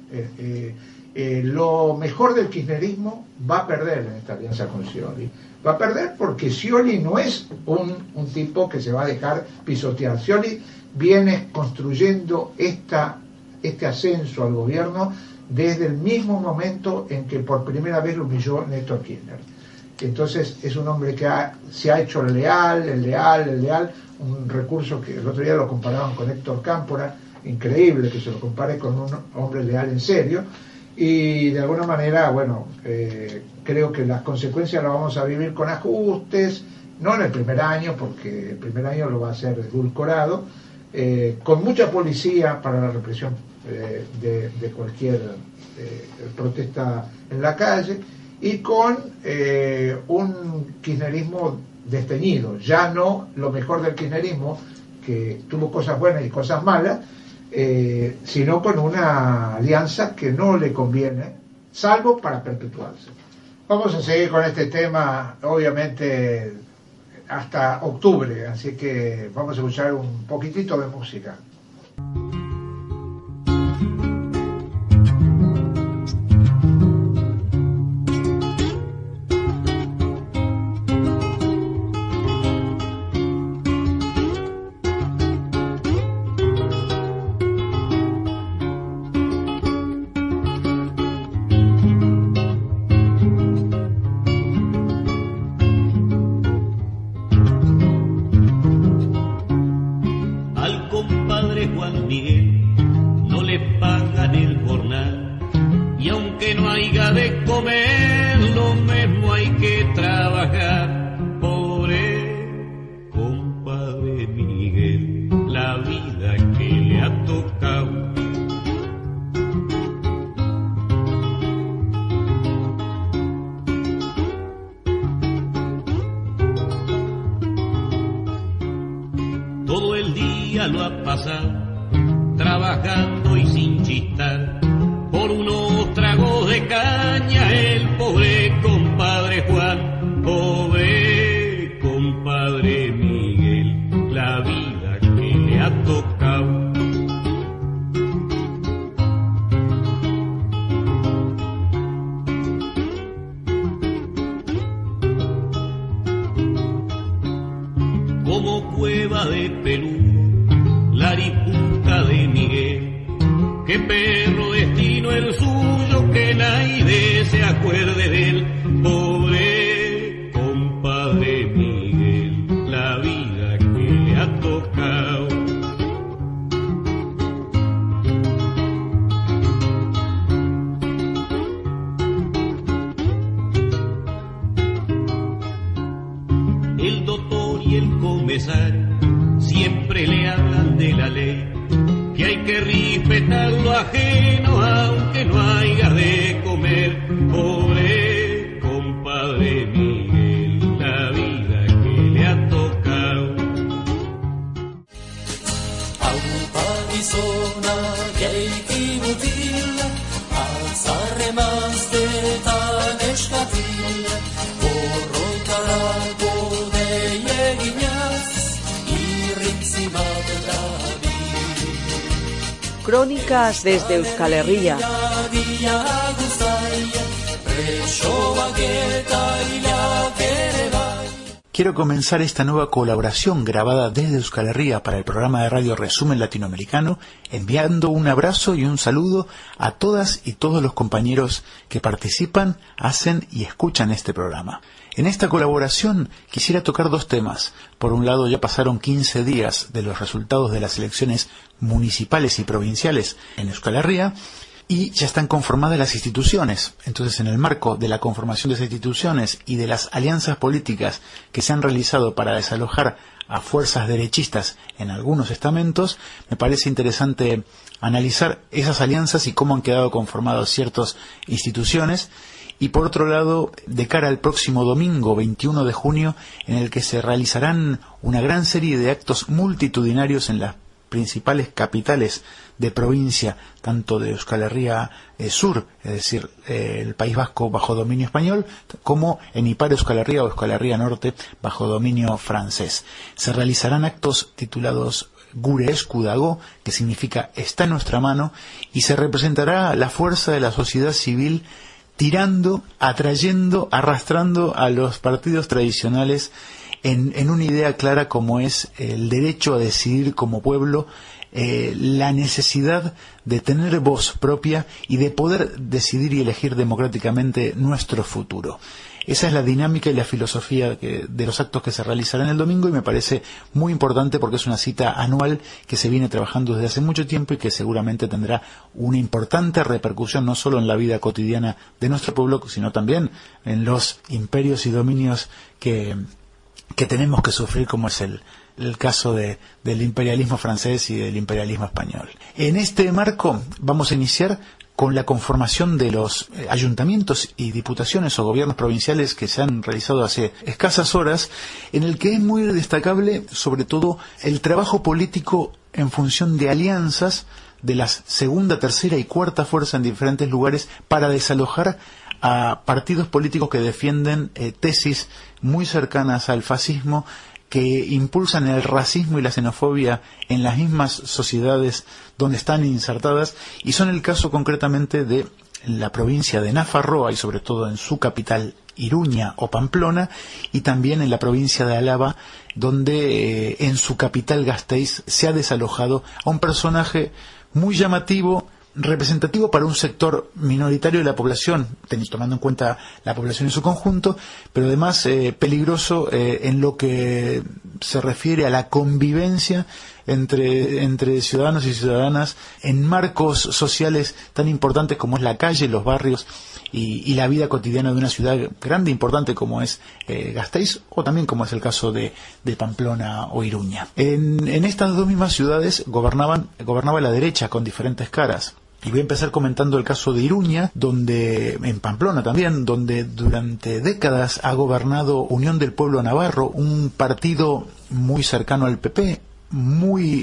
Lo mejor del kirchnerismo va a perder en esta alianza con Scioli. Va a perder porque Scioli no es un tipo que se va a dejar pisotear. Scioli viene construyendo este ascenso al gobierno desde el mismo momento en que por primera vez lo humilló Néstor Kirchner. Entonces es un hombre que se ha hecho el leal, un recurso que el otro día lo comparaban con Héctor Cámpora, increíble que se lo compare con un hombre leal en serio, y de alguna manera, bueno, creo que las consecuencias las vamos a vivir con ajustes, no en el primer año, porque el primer año lo va a hacer edulcorado, con mucha policía para la represión de cualquier protesta en la calle, y con un kirchnerismo desteñido, ya no lo mejor del kirchnerismo, que tuvo cosas buenas y cosas malas, sino con una alianza que no le conviene, salvo para perpetuarse. Vamos a seguir con este tema, obviamente, hasta octubre, así que vamos a escuchar un poquitito de música. Crónicas desde Euskal Herria. Quiero comenzar esta nueva colaboración grabada desde Euskal Herria para el programa de radio Resumen Latinoamericano, enviando un abrazo y un saludo a todas y todos los compañeros que participan, hacen y escuchan este programa. En esta colaboración quisiera tocar dos temas. Por un lado, ya pasaron 15 días de los resultados de las elecciones municipales y provinciales en Euskal Herria, y ya están conformadas las instituciones. Entonces, en el marco de la conformación de esas instituciones y de las alianzas políticas que se han realizado para desalojar a fuerzas derechistas en algunos estamentos, me parece interesante analizar esas alianzas y cómo han quedado conformadas ciertas instituciones. Y por otro lado, de cara al próximo domingo 21 de junio, en el que se realizarán una gran serie de actos multitudinarios en las principales capitales de provincia, tanto de Euskal Herria Sur, es decir, el País Vasco bajo dominio español, como en Ipar Euskal Herria o Euskal Herria Norte bajo dominio francés. Se realizarán actos titulados Gure Esku Dago, que significa está en nuestra mano, y se representará la fuerza de la sociedad civil tirando, atrayendo, arrastrando a los partidos tradicionales en una idea clara como es el derecho a decidir como pueblo, la necesidad de tener voz propia y de poder decidir y elegir democráticamente nuestro futuro. Esa es la dinámica y la filosofía de los actos que se realizarán el domingo, y me parece muy importante porque es una cita anual que se viene trabajando desde hace mucho tiempo y que seguramente tendrá una importante repercusión no solo en la vida cotidiana de nuestro pueblo, sino también en los imperios y dominios que tenemos que sufrir, como es el caso del imperialismo francés y del imperialismo español. En este marco vamos a iniciar con la conformación de los ayuntamientos y diputaciones o gobiernos provinciales que se han realizado hace escasas horas, en el que es muy destacable sobre todo el trabajo político en función de alianzas de las segunda, tercera y cuarta fuerza en diferentes lugares para desalojar a partidos políticos que defienden tesis muy cercanas al fascismo, que impulsan el racismo y la xenofobia en las mismas sociedades donde están insertadas, y son el caso concretamente de la provincia de Nafarroa y sobre todo en su capital Iruña o Pamplona, y también en la provincia de Álava, donde en su capital Gasteiz se ha desalojado a un personaje muy llamativo, representativo para un sector minoritario de la población, tomando en cuenta la población en su conjunto, pero además peligroso en lo que se refiere a la convivencia entre ciudadanos y ciudadanas en marcos sociales tan importantes como es la calle, los barrios y la vida cotidiana de una ciudad grande e importante como es Gasteiz, o también como es el caso de Pamplona o Iruña. En estas dos mismas ciudades gobernaba la derecha con diferentes caras. Y voy a empezar comentando el caso de Iruña, en Pamplona también, donde durante décadas ha gobernado Unión del Pueblo Navarro, un partido muy cercano al PP, muy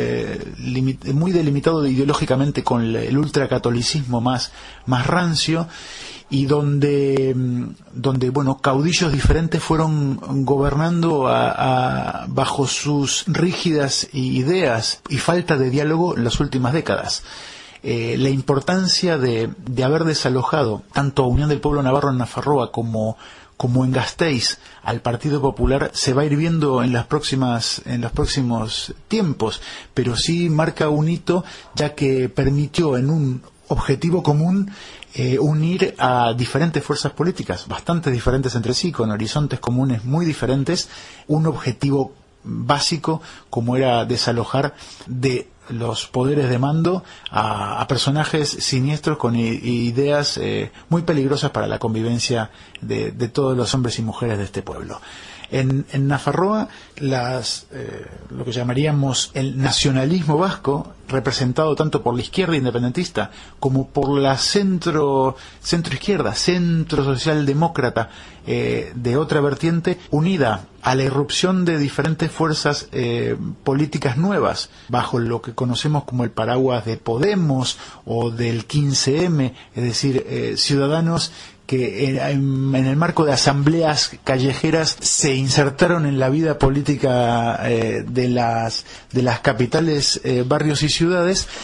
delimitado ideológicamente con el ultracatolicismo más rancio, y donde caudillos diferentes fueron gobernando bajo sus rígidas ideas y falta de diálogo en las últimas décadas. La importancia de haber desalojado tanto a Unión del Pueblo Navarro en Nafarroa como en Gasteiz al Partido Popular se va a ir viendo en los próximos tiempos, pero sí marca un hito, ya que permitió en un objetivo común unir a diferentes fuerzas políticas, bastante diferentes entre sí, con horizontes comunes muy diferentes, un objetivo básico como era desalojar de los poderes de mando a personajes siniestros con ideas muy peligrosas para la convivencia de todos los hombres y mujeres de este pueblo. En Nafarroa, lo que llamaríamos el nacionalismo vasco, representado tanto por la izquierda independentista como por la centro-izquierda, centro socialdemócrata de otra vertiente, unida a la irrupción de diferentes fuerzas políticas nuevas, bajo lo que conocemos como el paraguas de Podemos o del 15M, es decir, ciudadanos que en el marco de asambleas callejeras se insertaron en la vida política de las capitales, barrios y ciudades,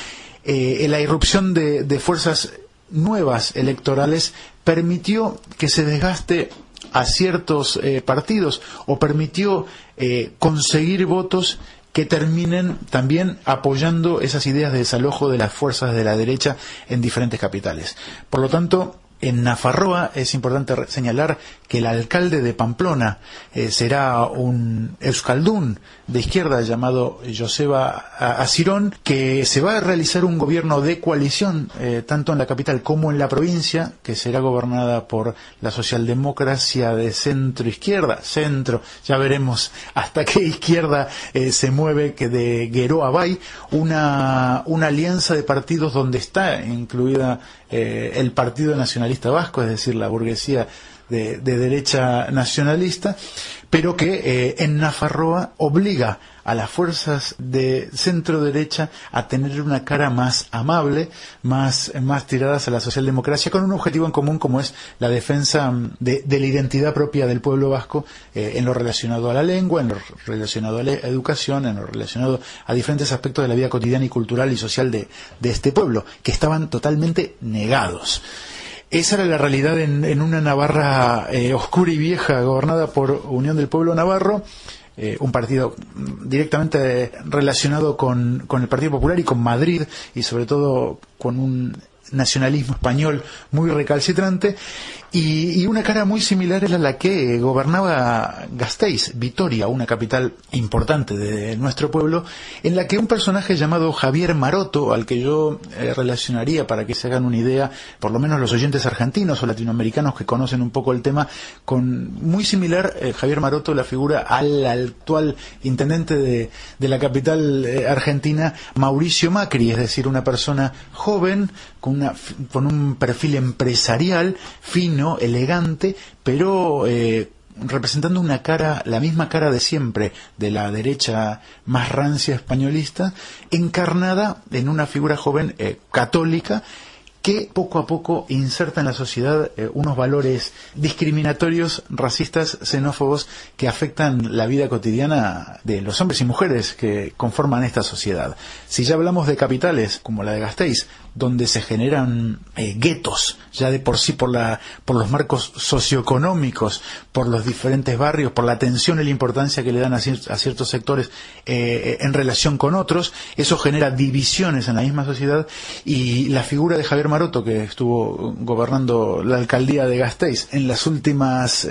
la irrupción de fuerzas nuevas electorales permitió que se desgaste a ciertos partidos o permitió conseguir votos que terminen también apoyando esas ideas de desalojo de las fuerzas de la derecha en diferentes capitales. Por lo tanto, en Nafarroa es importante señalar que el alcalde de Pamplona será un euskaldún de izquierda llamado Joseba Asirón, que se va a realizar un gobierno de coalición tanto en la capital como en la provincia, que será gobernada por la socialdemocracia de centro-izquierda, ya veremos hasta qué izquierda se mueve, que de Gueró Abay, una alianza de partidos donde está incluida el Partido Nacionalista Vasco, es decir, la burguesía de derecha nacionalista, pero que en Nafarroa obliga a las fuerzas de centro derecha a tener una cara más amable, más tiradas a la socialdemocracia, con un objetivo en común como es la defensa de la identidad propia del pueblo vasco en lo relacionado a la lengua, en lo relacionado a la educación, en lo relacionado a diferentes aspectos de la vida cotidiana y cultural y social de este pueblo, que estaban totalmente negados. Esa era la realidad en una Navarra oscura y vieja, gobernada por Unión del Pueblo Navarro, un partido directamente relacionado con el Partido Popular y con Madrid, y sobre todo con un nacionalismo español muy recalcitrante, y una cara muy similar era la que gobernaba Gasteiz, Vitoria, una capital importante de nuestro pueblo, en la que un personaje llamado Javier Maroto, al que yo relacionaría, para que se hagan una idea, por lo menos los oyentes argentinos o latinoamericanos que conocen un poco el tema, con muy similar Javier Maroto, la figura al actual intendente de la capital argentina, Mauricio Macri, es decir, una persona joven, con un perfil empresarial, fino, elegante, pero representando una cara, la misma cara de siempre de la derecha más rancia españolista, encarnada en una figura joven católica, que poco a poco inserta en la sociedad unos valores discriminatorios, racistas, xenófobos, que afectan la vida cotidiana de los hombres y mujeres que conforman esta sociedad. Si ya hablamos de capitales como la de Gasteiz, donde se generan guetos, ya de por sí por los marcos socioeconómicos, por los diferentes barrios, por la atención y la importancia que le dan a ciertos sectores en relación con otros, eso genera divisiones en la misma sociedad, y la figura de Javier Maroto, que estuvo gobernando la alcaldía de Gasteiz en las últimas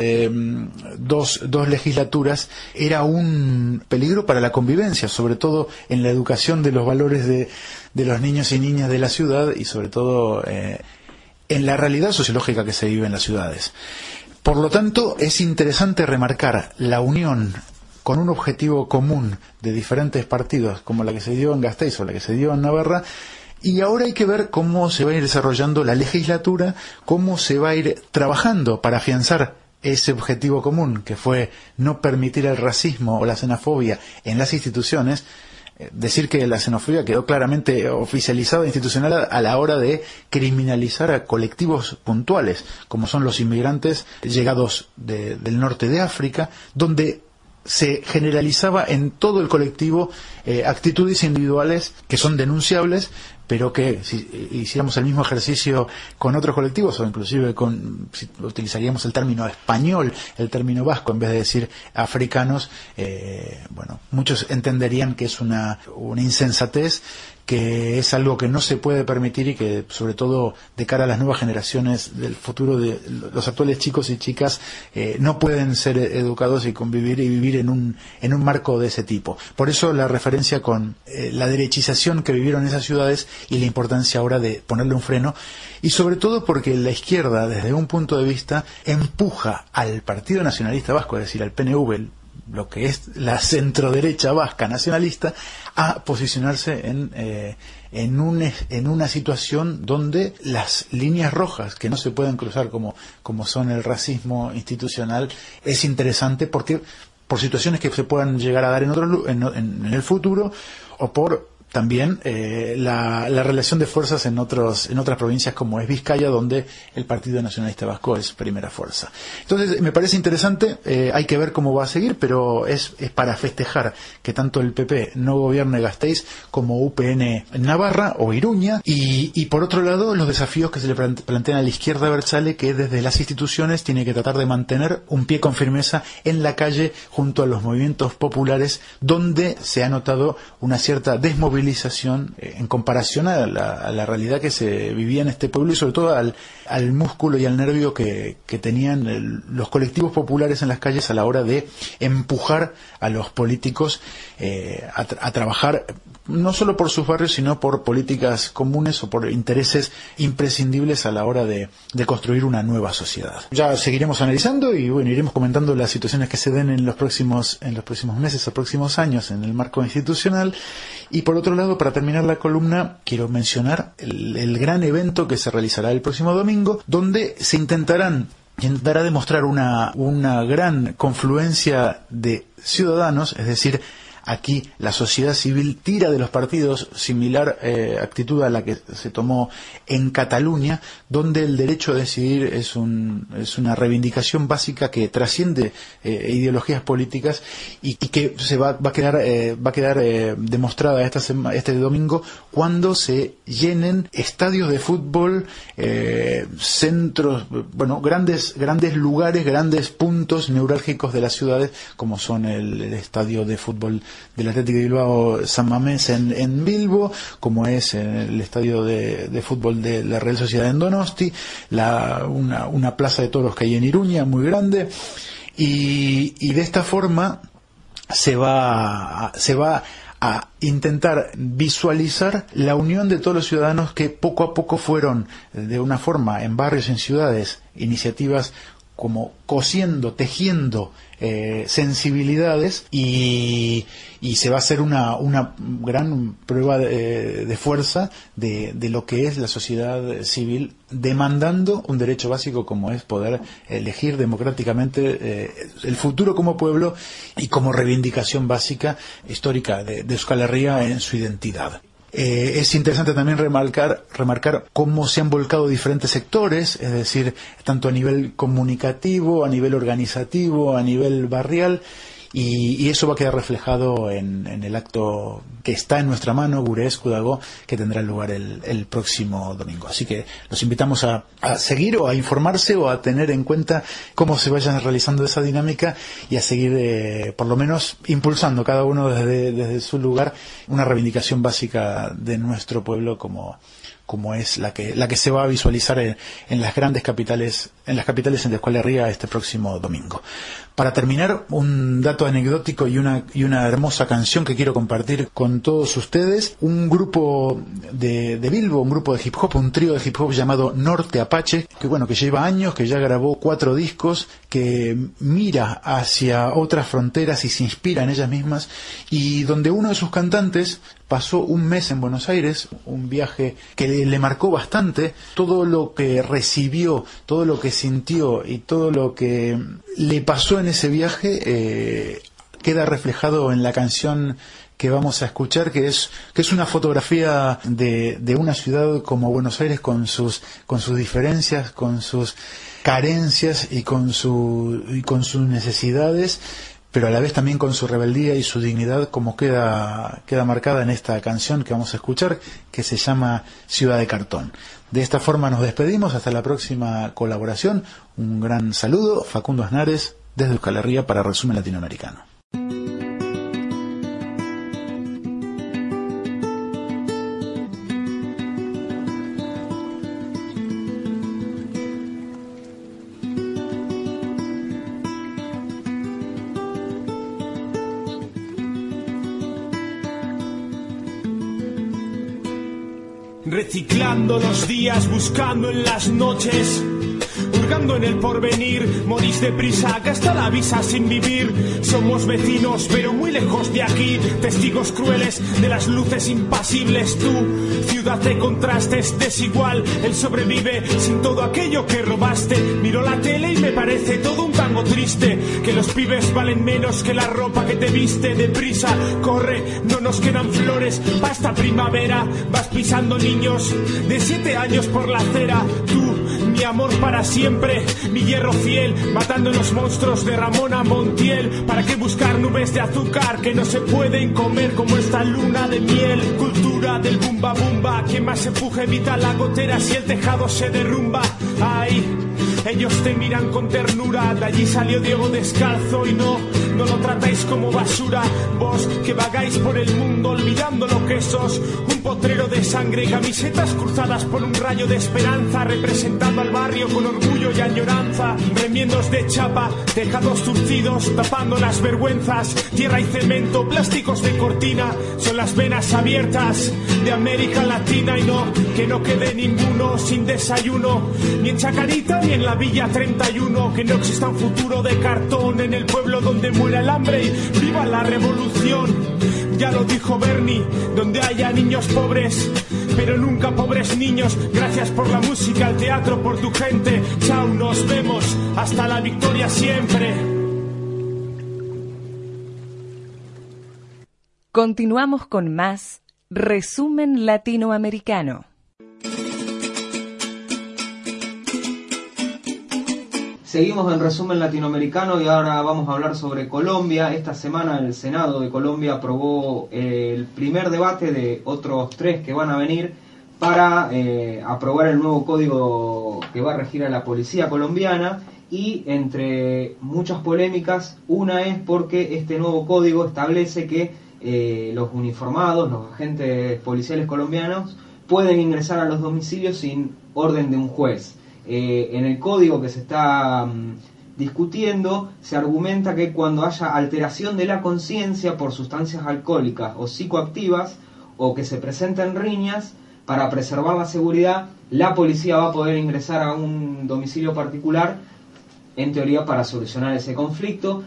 dos legislaturas, era un peligro para la convivencia, sobre todo en la educación de los valores de los niños y niñas de la ciudad, y sobre todo en la realidad sociológica que se vive en las ciudades. Por lo tanto, es interesante remarcar la unión con un objetivo común de diferentes partidos, como la que se dio en Gasteiz o la que se dio en Navarra. Y ahora hay que ver cómo se va a ir desarrollando la legislatura, cómo se va a ir trabajando para afianzar ese objetivo común, que fue no permitir el racismo o la xenofobia en las instituciones. Decir que la xenofobia quedó claramente oficializada, institucional, a la hora de criminalizar a colectivos puntuales, como son los inmigrantes llegados del norte de África, donde se generalizaba en todo el colectivo actitudes individuales que son denunciables, pero que si hiciéramos el mismo ejercicio con otros colectivos, o inclusive si utilizaríamos el término español, el término vasco, en vez de decir africanos, muchos entenderían que es una insensatez, que es algo que no se puede permitir, y que sobre todo de cara a las nuevas generaciones del futuro, de los actuales chicos y chicas, no pueden ser educados y convivir y vivir en un marco de ese tipo. Por eso la referencia con la derechización que vivieron esas ciudades y la importancia ahora de ponerle un freno, y sobre todo porque la izquierda, desde un punto de vista, empuja al Partido Nacionalista Vasco, es decir, al PNV, lo que es la centroderecha vasca nacionalista, a posicionarse en una situación donde las líneas rojas que no se pueden cruzar, como son el racismo institucional, es interesante porque por situaciones que se puedan llegar a dar en el futuro, o por también la relación de fuerzas en otras provincias como es Vizcaya, donde el Partido Nacionalista Vasco es primera fuerza. Entonces me parece interesante, hay que ver cómo va a seguir, pero es para festejar que tanto el PP no gobierne Gasteiz como UPN Navarra o Iruña, y por otro lado los desafíos que se le plantean a la izquierda abertzale, que desde las instituciones tiene que tratar de mantener un pie con firmeza en la calle junto a los movimientos populares, donde se ha notado una cierta desmovilización en comparación a la realidad que se vivía en este pueblo, y sobre todo al músculo y al nervio que tenían los colectivos populares en las calles a la hora de empujar a los políticos a trabajar no solo por sus barrios, sino por políticas comunes o por intereses imprescindibles a la hora de construir una nueva sociedad. Ya seguiremos analizando y bueno, iremos comentando las situaciones que se den en los próximos meses o próximos años en el marco institucional. Y por otro lado, para terminar la columna, quiero mencionar el gran evento que se realizará el próximo domingo, donde se intentará demostrar una gran confluencia de ciudadanos, es decir, aquí la sociedad civil tira de los partidos, similar actitud a la que se tomó en Cataluña, donde el derecho a decidir es una reivindicación básica que trasciende ideologías políticas y que se va a quedar demostrada este domingo cuando se llenen estadios de fútbol, centros, grandes lugares, grandes puntos neurálgicos de las ciudades, como son el estadio de fútbol del Atlético de Bilbao San Mamés en Bilbo, como es el estadio de fútbol de la Real Sociedad en Donosti, una plaza de toros que hay en Iruña muy grande, y de esta forma se va a intentar visualizar la unión de todos los ciudadanos que poco a poco fueron de una forma en barrios, en ciudades, iniciativas como cosiendo, tejiendo sensibilidades, y se va a hacer una gran prueba de fuerza de lo que es la sociedad civil demandando un derecho básico como es poder elegir democráticamente el futuro como pueblo y como reivindicación básica histórica de Euskal Herria en su identidad. Es interesante también remarcar cómo se han volcado diferentes sectores, es decir, tanto a nivel comunicativo, a nivel organizativo, a nivel barrial, y eso va a quedar reflejado en el acto que está en nuestra mano, Gure Esku Dago, que tendrá lugar el próximo domingo. Así que los invitamos a seguir o a informarse o a tener en cuenta cómo se vaya realizando esa dinámica y a seguir por lo menos impulsando cada uno desde su lugar una reivindicación básica de nuestro pueblo como es la que se va a visualizar en las grandes capitales, en las capitales de Euskal Herria este próximo domingo. Para terminar, un dato anecdótico y una hermosa canción que quiero compartir con todos ustedes. Un grupo de Bilbo, un grupo de hip hop, un trío de hip hop llamado Norte Apache, que lleva años, que ya grabó 4 discos, que mira hacia otras fronteras y se inspira en ellas mismas, y donde uno de sus cantantes pasó un mes en Buenos Aires, un viaje que le marcó bastante. Todo lo que recibió, todo lo que sintió y todo lo que le pasó en ese viaje queda reflejado en la canción que vamos a escuchar, que es una fotografía de una ciudad como Buenos Aires, con sus diferencias, con sus carencias y con sus necesidades, pero a la vez también con su rebeldía y su dignidad, como queda marcada en esta canción que vamos a escuchar, que se llama Ciudad de Cartón. De esta forma nos despedimos, hasta la próxima colaboración. Un gran saludo, Facundo Aznares, desde Euskal Herria para Resumen Latinoamericano. Reciclando los días, buscando en las noches hurgando en el porvenir. Morís deprisa, gasta la visa sin vivir. Somos vecinos, pero muy lejos de aquí, testigos crueles de las luces impasibles. Tú, ciudad de contrastes, desigual, él sobrevive sin todo aquello que robaste. Miro la tele y me parece todo un tango triste, que los pibes valen menos que la ropa que te viste. Deprisa, corre, no nos quedan flores pa' esta primavera. Vas pisando niños de 7 años por la acera. Tú, mi amor para siempre, mi hierro fiel, matando los monstruos de Ramona Montiel. ¿Para qué buscar nubes de azúcar que no se pueden comer como esta luna de miel? Cultura del bumba bumba, quien más empuje evita la gotera si el tejado se derrumba. Ay, ellos te miran con ternura, de allí salió Diego descalzo y no lo tratáis como basura. Vos que vagáis por el mundo olvidando lo que sos, un potrero de sangre, camisetas cruzadas por un rayo de esperanza, representando al barrio con orgullo y añoranza. Remiendos de chapa, tejados turcidos, tapando las vergüenzas, tierra y cemento, plásticos de cortina, son las venas abiertas de América Latina. Y no, que no quede ninguno sin desayuno, ni en Chacarita ni en la Villa 31, que no exista un futuro de cartón en el pueblo donde muera el hambre y viva la revolución. Ya lo dijo Bernie, donde haya niños pobres, pero nunca pobres niños. Gracias por la música, el teatro, por tu gente. Chao, nos vemos, hasta la victoria siempre. Continuamos con más Resumen Latinoamericano. Seguimos en Resumen Latinoamericano y ahora vamos a hablar sobre Colombia. Esta semana el Senado de Colombia aprobó el primer debate de otros 3 que van a venir para aprobar el nuevo código que va a regir a la policía colombiana. Y entre muchas polémicas, una es porque este nuevo código establece que los uniformados, los agentes policiales colombianos, pueden ingresar a los domicilios sin orden de un juez. En el código que se está discutiendo se argumenta que cuando haya alteración de la conciencia por sustancias alcohólicas o psicoactivas, o que se presenten riñas, para preservar la seguridad, la policía va a poder ingresar a un domicilio particular, en teoría para solucionar ese conflicto.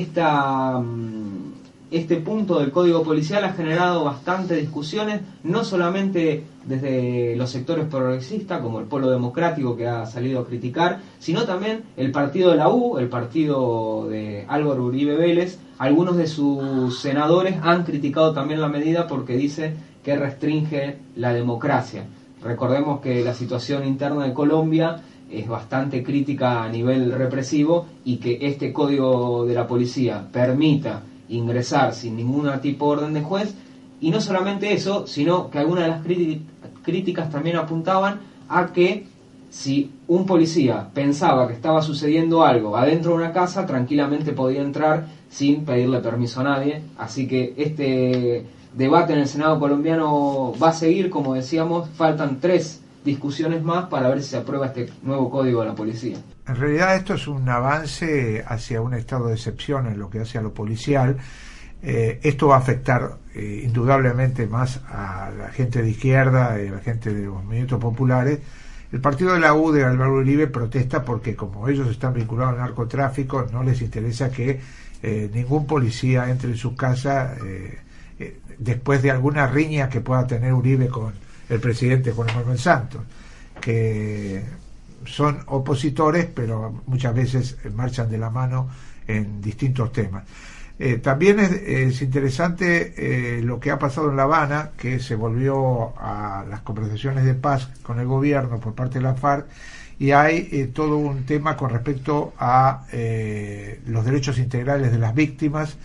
Este punto del Código Policial ha generado bastantes discusiones, no solamente desde los sectores progresistas, como el Polo Democrático, que ha salido a criticar, sino también el partido de la U, el partido de Álvaro Uribe Vélez. Algunos de sus senadores han criticado también la medida porque dice que restringe la democracia. Recordemos que la situación interna de Colombia es bastante crítica a nivel represivo, y que este código de la policía permita ingresar sin ningún tipo de orden de juez. Y no solamente eso, sino que algunas de las críticas también apuntaban a que si un policía pensaba que estaba sucediendo algo adentro de una casa, tranquilamente podía entrar sin pedirle permiso a nadie. Así que este debate en el Senado colombiano va a seguir, como decíamos. Faltan 3 discusiones más para ver si se aprueba este nuevo código de la policía. En realidad esto es un avance hacia un estado de excepción en lo que hace a lo policial. Esto va a afectar indudablemente más a la gente de izquierda y a la gente de los movimientos populares. El partido de la U de Álvaro Uribe protesta porque, como ellos están vinculados al narcotráfico, no les interesa que ningún policía entre en su casa después de alguna riña que pueda tener Uribe con el presidente Juan Manuel Santos, que son opositores, pero muchas veces marchan de la mano en distintos temas. También es interesante lo que ha pasado en La Habana, que se volvió a las conversaciones de paz con el gobierno por parte de la FARC, y hay todo un tema con respecto a los derechos integrales de las víctimas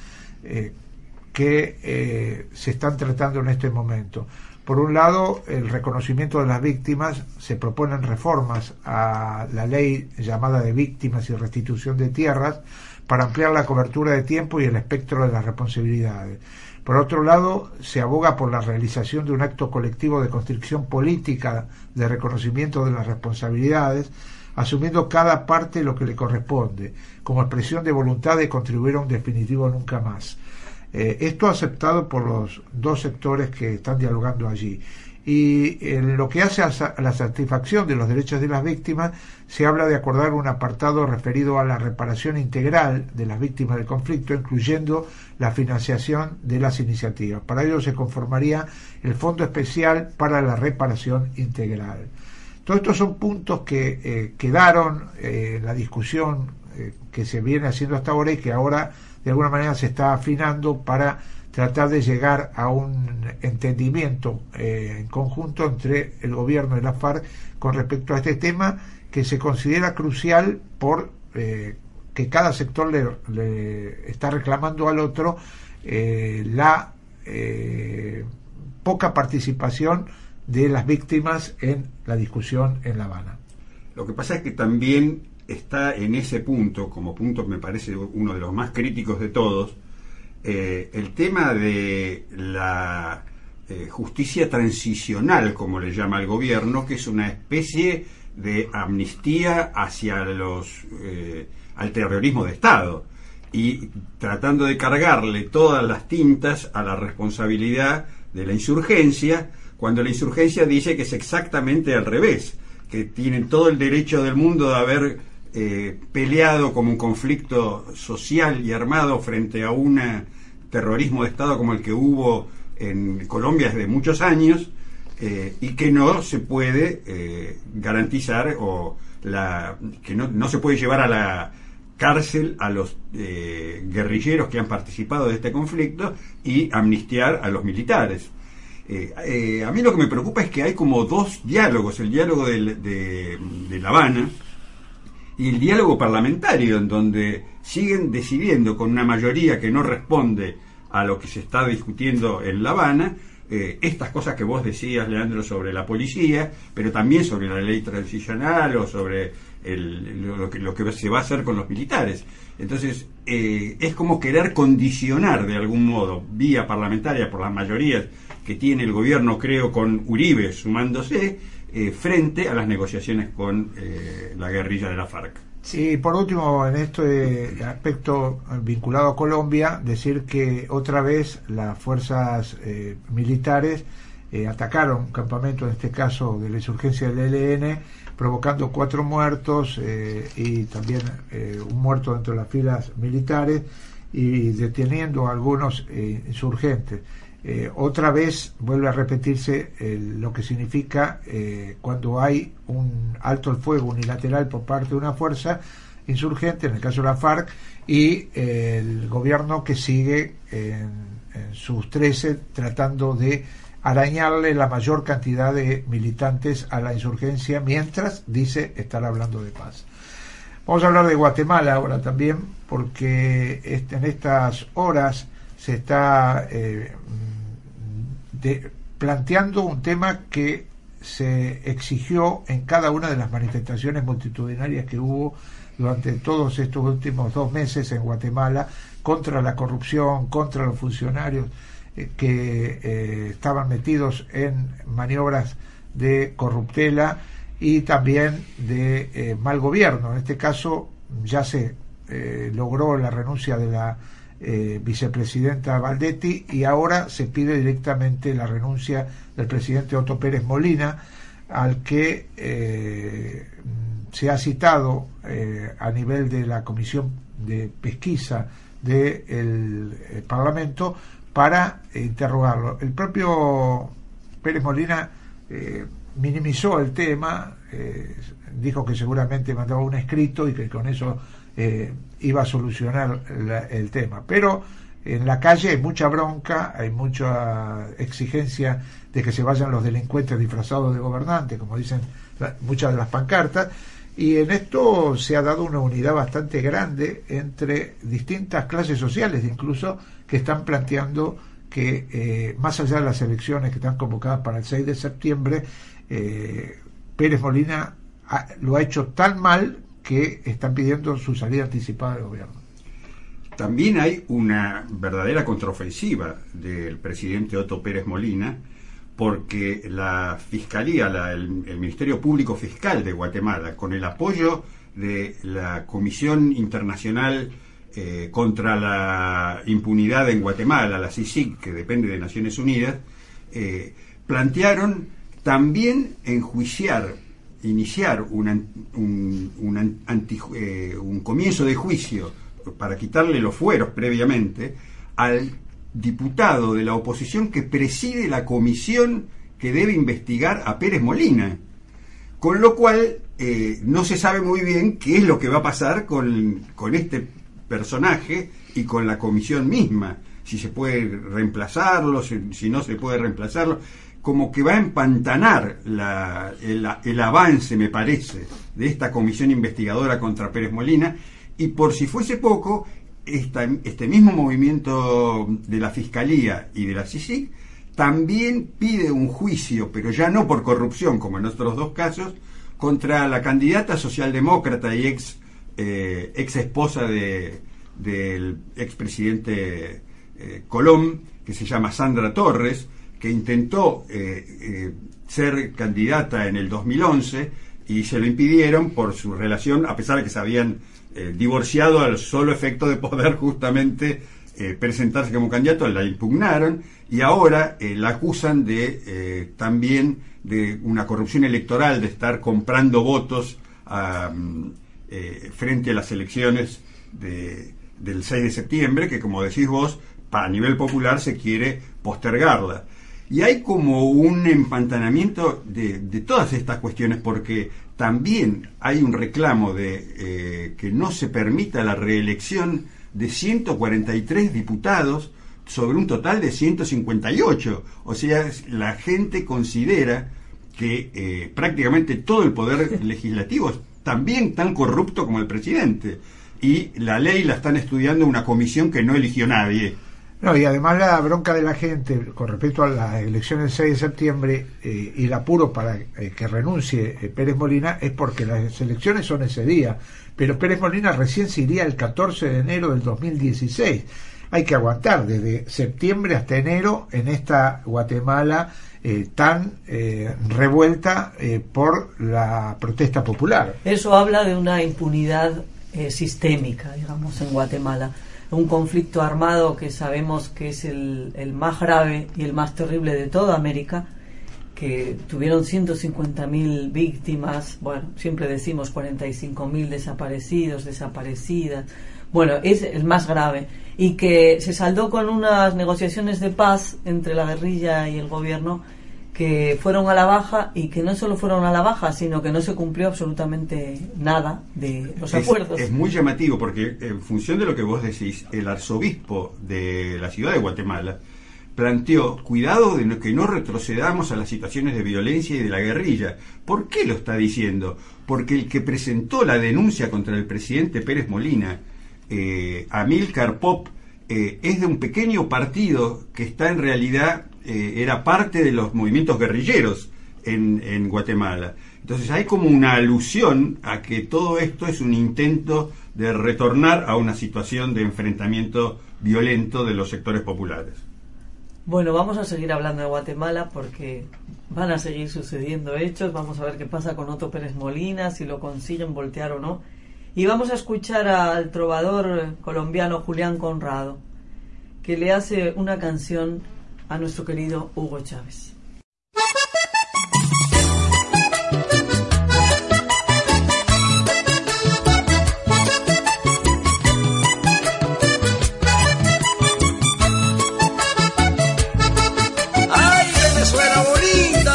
que se están tratando en este momento. Por un lado, el reconocimiento de las víctimas. Se proponen reformas a la ley llamada de víctimas y restitución de tierras para ampliar la cobertura de tiempo y el espectro de las responsabilidades. Por otro lado, se aboga por la realización de un acto colectivo de constricción política de reconocimiento de las responsabilidades, asumiendo cada parte lo que le corresponde, como expresión de voluntad de contribuir a un definitivo nunca más. Esto aceptado por los 2 sectores que están dialogando allí. Y en lo que hace a la satisfacción de los derechos de las víctimas, se habla de acordar un apartado referido a la reparación integral de las víctimas del conflicto, incluyendo la financiación de las iniciativas. Para ello se conformaría el Fondo Especial para la Reparación Integral. Todos estos son puntos que quedaron en la discusión que se viene haciendo hasta ahora y que ahora de alguna manera se está afinando para tratar de llegar a un entendimiento en conjunto entre el gobierno y la FARC con respecto a este tema, que se considera crucial por que cada sector le está reclamando al otro la poca participación de las víctimas en la discusión en La Habana. Lo que pasa es que también está en ese punto, como punto me parece uno de los más críticos de todos, el tema de la justicia transicional, como le llama el gobierno, que es una especie de amnistía hacia al terrorismo de Estado, y tratando de cargarle todas las tintas a la responsabilidad de la insurgencia, cuando la insurgencia dice que es exactamente al revés, que tienen todo el derecho del mundo de haber peleado como un conflicto social y armado frente a un terrorismo de Estado como el que hubo en Colombia desde muchos años, y que no se puede garantizar que no se puede llevar a la cárcel a los guerrilleros que han participado de este conflicto y amnistiar a los militares. A mí lo que me preocupa es que hay como dos diálogos, el diálogo de La Habana y el diálogo parlamentario, en donde siguen decidiendo con una mayoría que no responde a lo que se está discutiendo en La Habana, estas cosas que vos decías, Leandro, sobre la policía, pero también sobre la ley transicional o sobre lo que se va a hacer con los militares. Entonces, es como querer condicionar de algún modo, vía parlamentaria, por las mayorías que tiene el gobierno, creo, con Uribe sumándose, frente a las negociaciones con la guerrilla de la FARC. Sí, por último, en este aspecto vinculado a Colombia, decir que otra vez las fuerzas militares atacaron un campamento, en este caso de la insurgencia del ELN, provocando 4 muertos y también un muerto dentro de las filas militares, y deteniendo a algunos insurgentes. Otra vez vuelve a repetirse lo que significa cuando hay un alto el fuego unilateral por parte de una fuerza insurgente, en el caso de la FARC, y el gobierno que sigue en sus 13 tratando de arañarle la mayor cantidad de militantes a la insurgencia, mientras dice estar hablando de paz. Vamos a hablar de Guatemala ahora también, porque en estas horas se está planteando un tema que se exigió en cada una de las manifestaciones multitudinarias que hubo durante todos estos últimos 2 meses en Guatemala contra la corrupción, contra los funcionarios que estaban metidos en maniobras de corruptela y también de mal gobierno. En este caso ya se logró la renuncia de la vicepresidenta Valdetti, y ahora se pide directamente la renuncia del presidente Otto Pérez Molina, al que se ha citado a nivel de la Comisión de Pesquisa del Parlamento para interrogarlo. El propio Pérez Molina minimizó el tema, dijo que seguramente mandaba un escrito y que con eso iba a solucionar el tema, pero en la calle hay mucha bronca, hay mucha exigencia de que se vayan los delincuentes disfrazados de gobernantes, como dicen muchas de las pancartas, y en esto se ha dado una unidad bastante grande entre distintas clases sociales, incluso, que están planteando que más allá de las elecciones que están convocadas para el 6 de septiembre, Pérez Molina lo ha hecho tan mal que están pidiendo su salida anticipada del gobierno. También hay una verdadera contraofensiva del presidente Otto Pérez Molina, porque la Fiscalía, el Ministerio Público Fiscal de Guatemala, con el apoyo de la Comisión Internacional contra la Impunidad en Guatemala, la CICIG, que depende de Naciones Unidas, plantearon también iniciar un comienzo de juicio para quitarle los fueros previamente al diputado de la oposición que preside la comisión que debe investigar a Pérez Molina, con lo cual no se sabe muy bien qué es lo que va a pasar con este personaje y con la comisión misma, si se puede reemplazarlo, si no se puede reemplazarlo. Como que va a empantanar el avance, me parece, de esta comisión investigadora contra Pérez Molina. Y por si fuese poco, este mismo movimiento de la Fiscalía y de la CICIG también pide un juicio, pero ya no por corrupción, como en otros dos casos, contra la candidata socialdemócrata y ex esposa del expresidente Colom, que se llama Sandra Torres, que intentó ser candidata en el 2011 y se lo impidieron por su relación, a pesar de que se habían divorciado al solo efecto de poder justamente presentarse como candidato. La impugnaron y ahora la acusan de también de una corrupción electoral, de estar comprando votos frente a las elecciones del 6 de septiembre, que, como decís vos, a nivel popular se quiere postergarla. Y hay como un empantanamiento de todas estas cuestiones, porque también hay un reclamo de que no se permita la reelección de 143 diputados sobre un total de 158. O sea, la gente considera que prácticamente todo el poder legislativo es también tan corrupto como el presidente. Y la ley la están estudiando una comisión que no eligió nadie. No, y además la bronca de la gente con respecto a las elecciones del 6 de septiembre y el apuro para que renuncie Pérez Molina es porque las elecciones son ese día, pero Pérez Molina recién se iría el 14 de enero del 2016. Hay que aguantar desde septiembre hasta enero en esta Guatemala tan revuelta por la protesta popular. Eso habla de una impunidad sistémica, digamos, en Guatemala. Un conflicto armado que sabemos que es el más grave y el más terrible de toda América, que tuvieron 150.000 víctimas, bueno, siempre decimos 45.000 desaparecidos, desaparecidas, bueno, es el más grave, y que se saldó con unas negociaciones de paz entre la guerrilla y el gobierno que fueron a la baja, y que no solo fueron a la baja, sino que no se cumplió absolutamente nada de los acuerdos. Es muy llamativo porque, en función de lo que vos decís, el arzobispo de la ciudad de Guatemala planteó: cuidado de que no retrocedamos a las situaciones de violencia y de la guerrilla. ¿Por qué lo está diciendo? Porque el que presentó la denuncia contra el presidente Pérez Molina, Amílcar Pop, es de un pequeño partido que está en realidad era parte de los movimientos guerrilleros en Guatemala. Entonces hay como una alusión a que todo esto es un intento de retornar a una situación de enfrentamiento violento de los sectores populares. Bueno, vamos a seguir hablando de Guatemala porque van a seguir sucediendo hechos. Vamos a ver qué pasa con Otto Pérez Molina, si lo consiguen voltear o no. Y vamos a escuchar al trovador colombiano Julián Conrado, que le hace una canción a nuestro querido Hugo Chávez. ¡Ay, Venezuela bonita!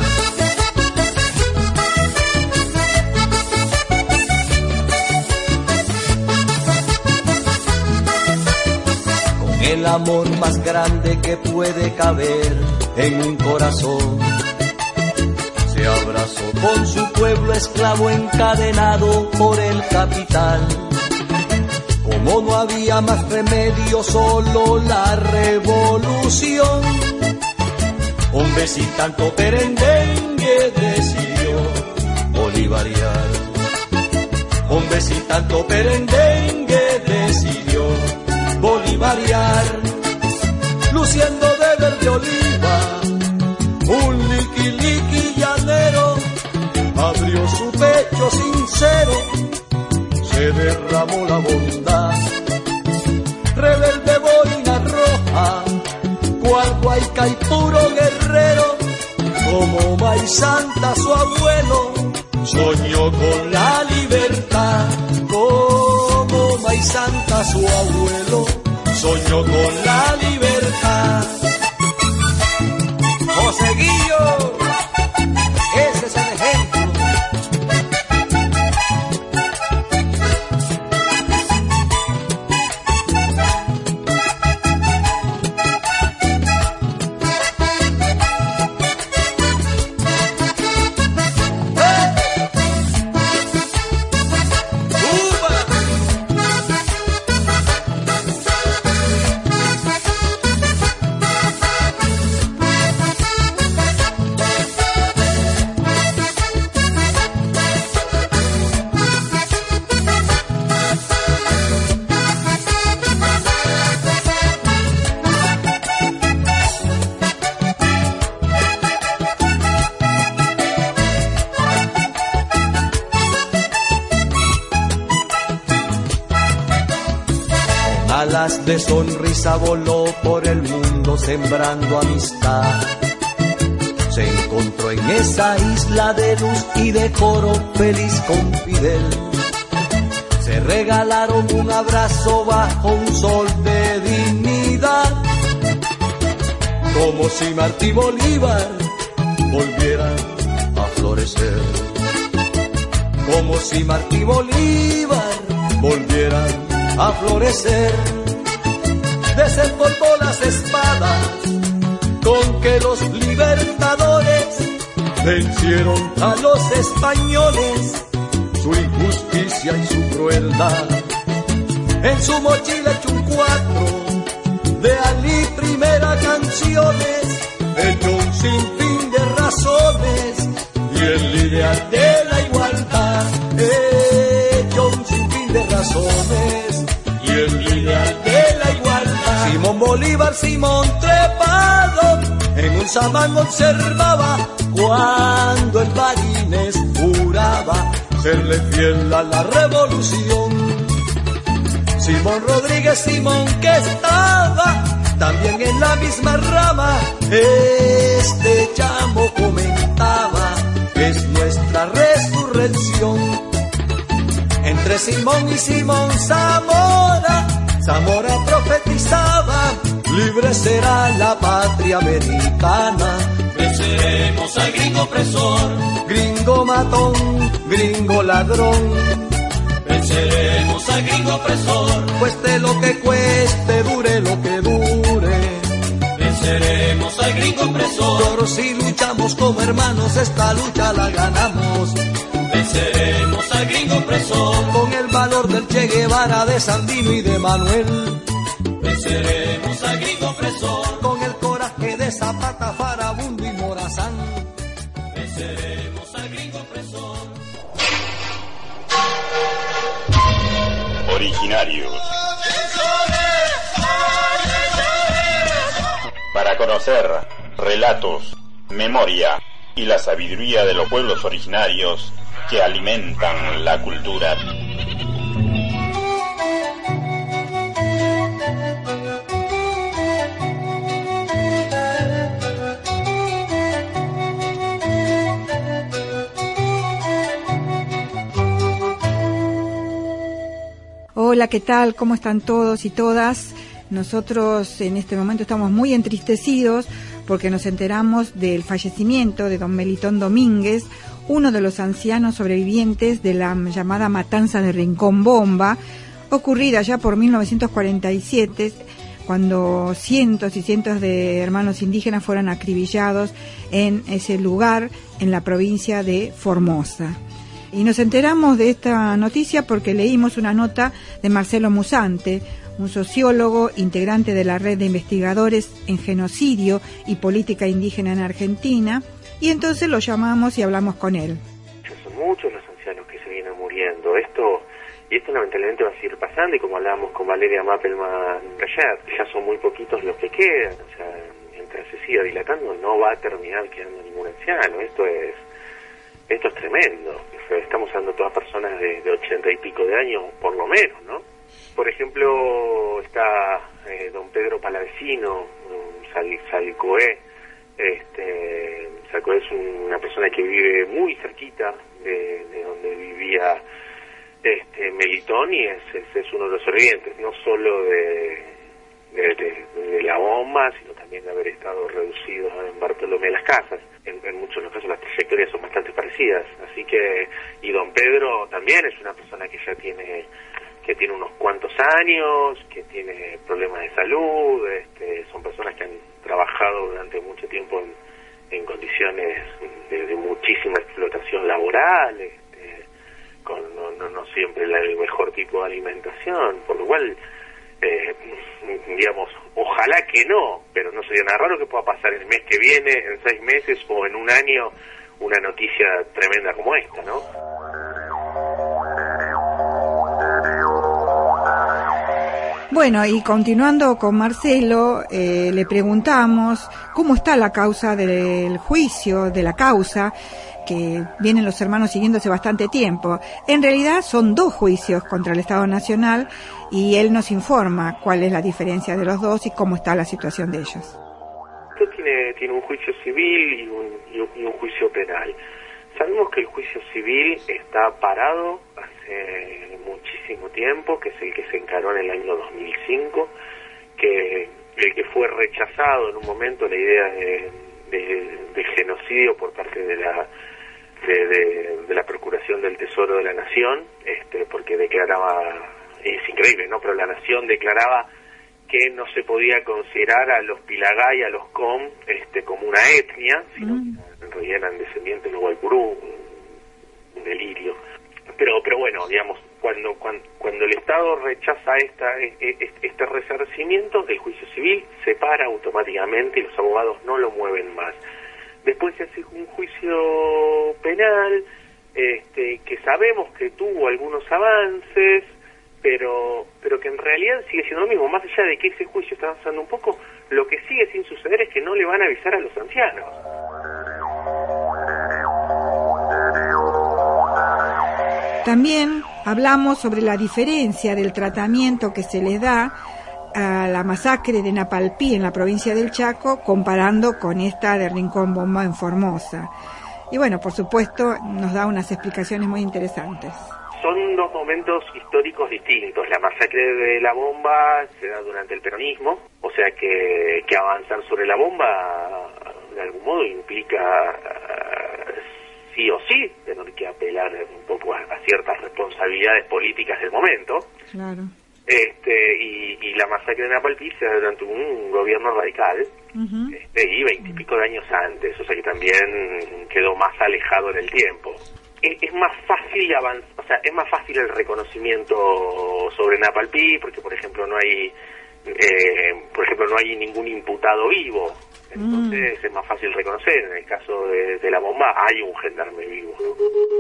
El amor más grande que puede caber en un corazón, se abrazó con su pueblo esclavo encadenado por el capital. Como no había más remedio, solo la revolución. Hombre sin tanto perendengue decidió bolivariar. Hombre sin tanto perendengue decidió bolivariar, luciendo de verde oliva, un liqui liqui llanero, abrió su pecho sincero, se derramó la bondad, rebelde boina roja, cual guayca y puro guerrero, Como Maizanta su abuelo soñó con la libertad. Como Maizanta su abuelo soñó con la libertad. José Guillo, ese es el ejemplo. Alas de sonrisa voló por el mundo sembrando amistad. Se encontró en esa isla de luz y decoro feliz con Fidel. Se regalaron un abrazo bajo un sol de dignidad. Como si Martí Bolívar volviera a florecer. Como si Martí Bolívar volviera a florecer. Desempolvó las espadas con que los libertadores vencieron a los españoles, su injusticia y su crueldad. En su mochila echó un cuatro de Ali Primera canciones, echó un sinfín de razones y el ideal de la igualdad. Echó un sinfín de razones y el ideal de la igualdad. Simón Bolívar, Simón trepado, en un samán observaba cuando el Barines juraba serle fiel a la revolución. Simón Rodríguez, Simón que estaba también en la misma rama, este chamo comentaba, es nuestra resurrección. Entre Simón y Simón Zamora, Zamora profetizaba, libre será la patria americana. Venceremos al gringo opresor, gringo matón, gringo ladrón. Venceremos al gringo opresor, cueste lo que cueste, dure lo que dure. Venceremos al gringo opresor, pero si luchamos como hermanos, esta lucha la ganamos. Venceremos al gringo opresor, con el valor del Che Guevara, de Sandino y de Manuel. Venceremos al gringo opresor, con el coraje de Zapata, Farabundo y Morazán. Venceremos al gringo opresor. Originarios. Para conocer relatos, memoria y la sabiduría de los pueblos originarios que alimentan la cultura. Hola, ¿qué tal? ¿Cómo están todos y todas? Nosotros en este momento estamos muy entristecidos porque nos enteramos del fallecimiento de don Melitón Domínguez, uno de los ancianos sobrevivientes de la llamada matanza de Rincón Bomba, ocurrida ya por 1947, cuando cientos y cientos de hermanos indígenas fueron acribillados en ese lugar, en la provincia de Formosa. Y nos enteramos de esta noticia porque leímos una nota de Marcelo Musante, un sociólogo integrante de la red de investigadores en genocidio y política indígena en Argentina, y entonces lo llamamos y hablamos con él. Son muchos los ancianos que se vienen muriendo. Esto lamentablemente va a seguir pasando, y como hablábamos con Valeria Mappelman ayer, ya son muy poquitos los que quedan. O sea, mientras se siga dilatando no va a terminar quedando ningún anciano. Esto es tremendo. Estamos hablando de todas personas de 80 y pico de años, por lo menos, ¿no? Por ejemplo, está don Pedro Palavecino, Salcoé, Es una persona que vive muy cerquita de donde vivía Melitón, y es uno de los sobrevivientes, no solo de la bomba, sino también de haber estado reducido en Bartolomé de las Casas. En muchos de los casos las trayectorias son bastante parecidas, así que, y don Pedro también es una persona que ya tiene unos cuantos años, que tiene problemas de salud, son personas que han trabajado durante mucho tiempo en condiciones de muchísima explotación laboral, con no siempre el mejor tipo de alimentación, por lo cual, digamos, ojalá que no, pero no sería nada raro que pueda pasar el mes que viene, en 6 meses o en un año, una noticia tremenda como esta, ¿no? Bueno, y continuando con Marcelo, le preguntamos cómo está la causa del juicio, de la causa, que vienen los hermanos siguiendo hace bastante tiempo. En realidad son 2 juicios contra el Estado Nacional, y él nos informa cuál es la diferencia de los dos y cómo está la situación de ellos. Esto tiene un juicio civil y un juicio penal. Sabemos que el juicio civil está parado hace muchísimo tiempo, que es el que se encaró en el año 2005, que el que fue rechazado en un momento la idea de genocidio por parte de la Procuración del Tesoro de la Nación, porque declaraba, es increíble, ¿no? Pero la Nación declaraba que no se podía considerar a los Pilagá y a los Com como una etnia, sino que en realidad eran descendientes de los Guaycurú, un delirio. Pero bueno, digamos, cuando el Estado rechaza este resarcimiento, el juicio civil se para automáticamente y los abogados no lo mueven más. Después se hace un juicio penal, que sabemos que tuvo algunos avances, pero que en realidad sigue siendo lo mismo. Más allá de que ese juicio está avanzando un poco, lo que sigue sin suceder es que no le van a avisar a los ancianos. También hablamos sobre la diferencia del tratamiento que se les da a la masacre de Napalpí en la provincia del Chaco, comparando con esta de Rincón Bomba en Formosa. Y bueno, por supuesto, nos da unas explicaciones muy interesantes. Son 2 momentos históricos distintos. La masacre de la bomba se da durante el peronismo, o sea que avanzar sobre la bomba de algún modo implica sí o sí tener que apelar un poco a ciertas responsabilidades políticas del momento. Claro. Y la masacre de Napalpí se da durante un gobierno radical, y 20 y pico de años antes, o sea que también quedó más alejado en el tiempo. Es más fácil es más fácil el reconocimiento sobre Napalpí, porque por ejemplo no hay ningún imputado vivo, entonces es más fácil reconocer. En el caso de la bomba hay un gendarme vivo, ¿no?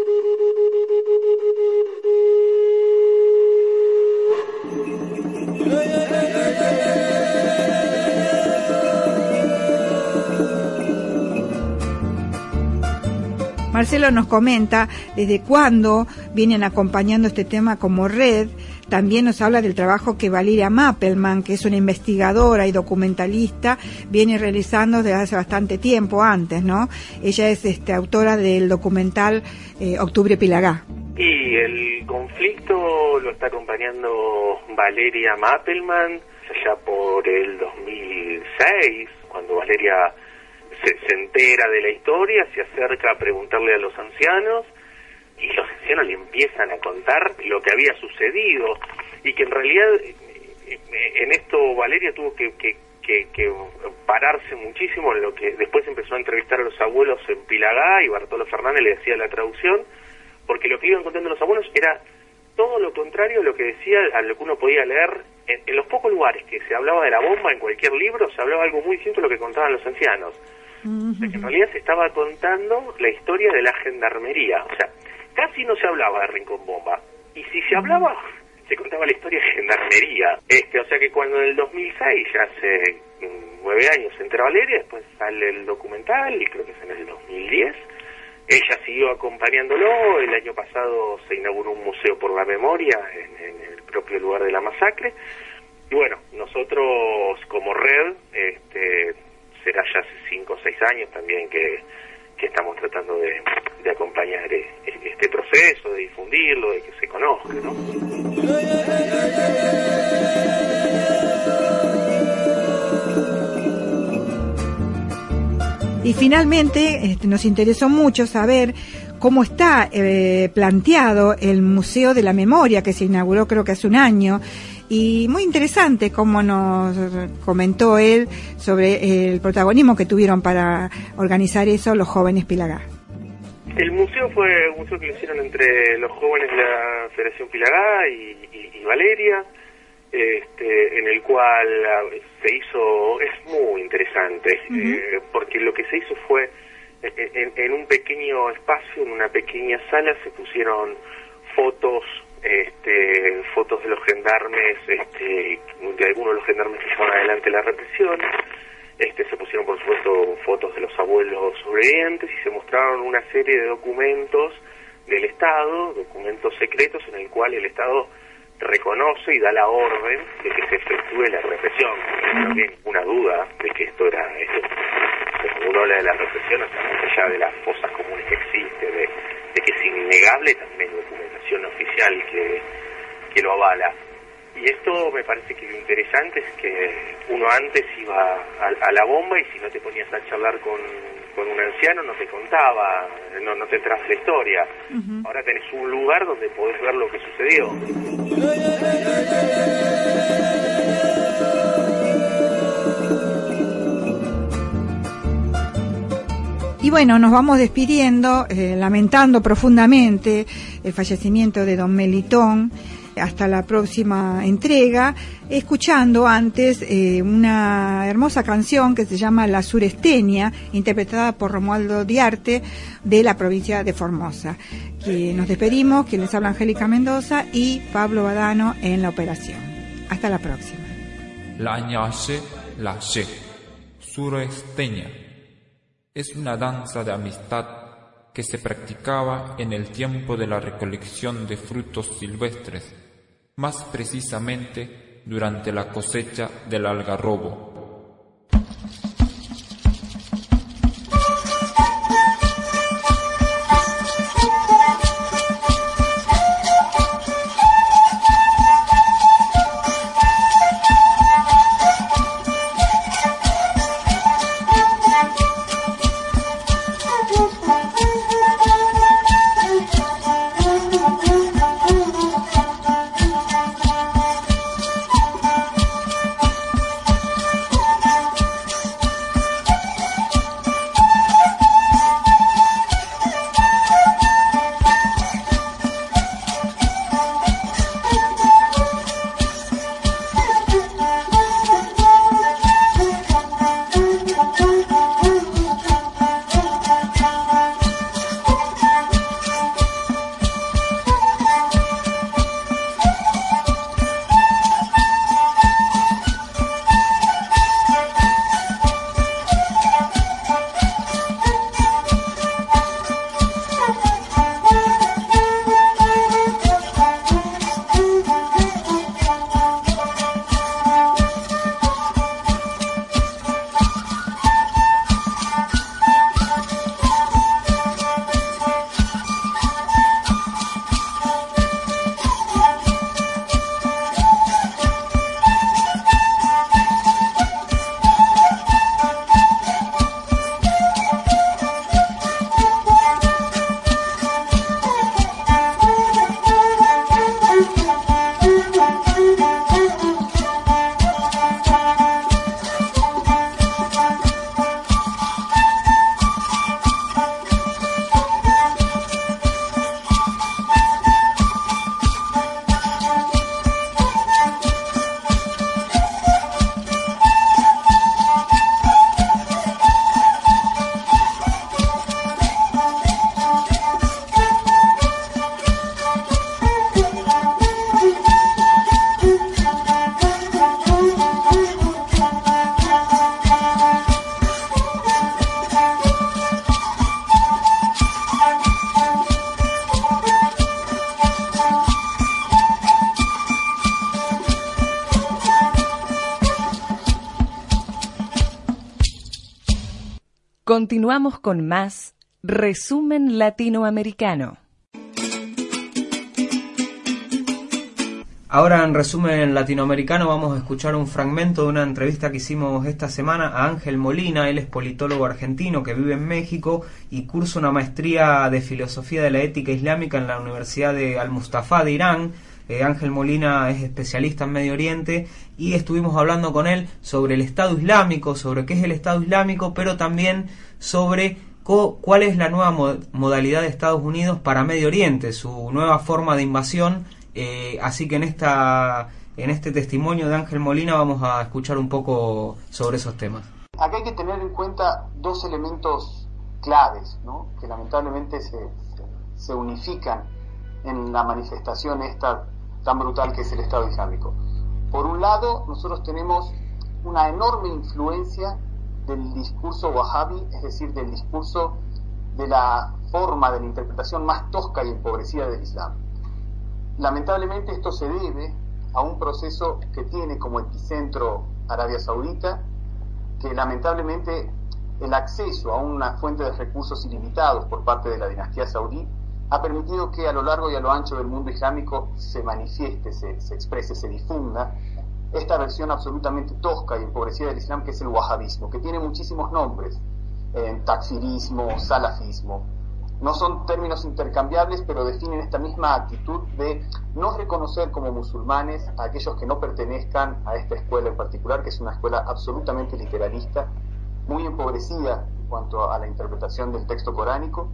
Marcelo nos comenta desde cuándo vienen acompañando este tema como red. También nos habla del trabajo que Valeria Mappelman, que es una investigadora y documentalista, viene realizando desde hace bastante tiempo antes, ¿no? Ella es autora del documental Octubre Pilagá. Y el conflicto lo está acompañando Valeria Mappelman allá por el 2006, cuando Valeria se entera de la historia, se acerca a preguntarle a los ancianos, y los ancianos le empiezan a contar lo que había sucedido, y que en realidad en esto Valeria tuvo que pararse muchísimo en lo que después empezó a entrevistar a los abuelos en Pilagá, y Bartolo Fernández le decía la traducción, porque lo que iban contando los abuelos era todo lo contrario a lo que decía, a lo que uno podía leer en los pocos lugares que se hablaba de la bomba en cualquier libro. Se hablaba algo muy distinto a lo que contaban los ancianos. O sea, que en realidad se estaba contando la historia de la gendarmería. O sea, casi no se hablaba de Rincón Bomba, y si se hablaba, se contaba la historia de gendarmería. O sea que cuando en el 2006, ya hace 9 años, se entera Valeria, después sale el documental, y creo que es en el 2010, ella siguió acompañándolo. El año pasado se inauguró un museo por la memoria en el propio lugar de la masacre. Y bueno, nosotros como red, será ya hace 5 o 6 años también que que estamos tratando de acompañar este proceso, de difundirlo, de que se conozca, ¿no? Y finalmente nos interesó mucho saber cómo está planteado el Museo de la Memoria, que se inauguró creo que hace un año, y muy interesante cómo nos comentó él sobre el protagonismo que tuvieron para organizar eso los jóvenes Pilagá. El museo fue un museo que lo hicieron entre los jóvenes de la Federación Pilagá y Valeria, en el cual se hizo, es muy interesante, porque lo que se hizo fue, en un pequeño espacio, en una pequeña sala, se pusieron fotos de los gendarmes, de algunos de los gendarmes que llevaban adelante la represión. Se pusieron, por supuesto, fotos de los abuelos sobrevivientes y se mostraron una serie de documentos del Estado, documentos secretos en el cual el Estado reconoce y da la orden de que se efectúe la represión. No hay ninguna duda de que esto, cuando uno habla de la represión, o sea, más allá de las fosas comunes que existe, de que es innegable, también hay documentación oficial que lo avala. Y esto me parece que lo interesante es que uno antes iba a la bomba y si no te ponías a charlar con un anciano no te contaba, no te enteras de la historia. Ahora tenés un lugar donde podés ver lo que sucedió. Y bueno, nos vamos despidiendo, lamentando profundamente el fallecimiento de don Melitón. Hasta la próxima entrega, escuchando antes una hermosa canción que se llama La Suresteña, interpretada por Romualdo Diarte, de la provincia de Formosa. Que nos despedimos, que les habla Angélica Mendoza y Pablo Badano en la operación. Hasta la próxima. La ñaxe, la she, suresteña, es una danza de amistad que se practicaba en el tiempo de la recolección de frutos silvestres, más precisamente durante la cosecha del algarrobo. Continuamos con más Resumen Latinoamericano. Ahora en Resumen Latinoamericano vamos a escuchar un fragmento de una entrevista que hicimos esta semana a Ángel Molina. Él es politólogo argentino que vive en México y cursa una maestría de Filosofía de la Ética Islámica en la Universidad de Al-Mustafa de Irán. Ángel Molina es especialista en Medio Oriente y estuvimos hablando con él sobre el Estado Islámico, sobre qué es el Estado Islámico, pero también sobre cuál es la nueva modalidad de Estados Unidos para Medio Oriente, su nueva forma de invasión. Así que en este testimonio de Ángel Molina vamos a escuchar un poco sobre esos temas. Acá hay que tener en cuenta dos elementos claves, ¿no?, que lamentablemente se unifican en la manifestación esta tan brutal que es el Estado Islámico. Por un lado, nosotros tenemos una enorme influencia del discurso wahhabi, es decir, del discurso de la forma de la interpretación más tosca y empobrecida del Islam. Lamentablemente esto se debe a un proceso que tiene como epicentro Arabia Saudita, que lamentablemente el acceso a una fuente de recursos ilimitados por parte de la dinastía saudí ha permitido que a lo largo y a lo ancho del mundo islámico se manifieste, se exprese, se difunda esta versión absolutamente tosca y empobrecida del Islam, que es el wahhabismo, que tiene muchísimos nombres: takfirismo, salafismo. No son términos intercambiables, pero definen esta misma actitud de no reconocer como musulmanes a aquellos que no pertenezcan a esta escuela en particular, que es una escuela absolutamente literalista, muy empobrecida en cuanto a la interpretación del texto coránico.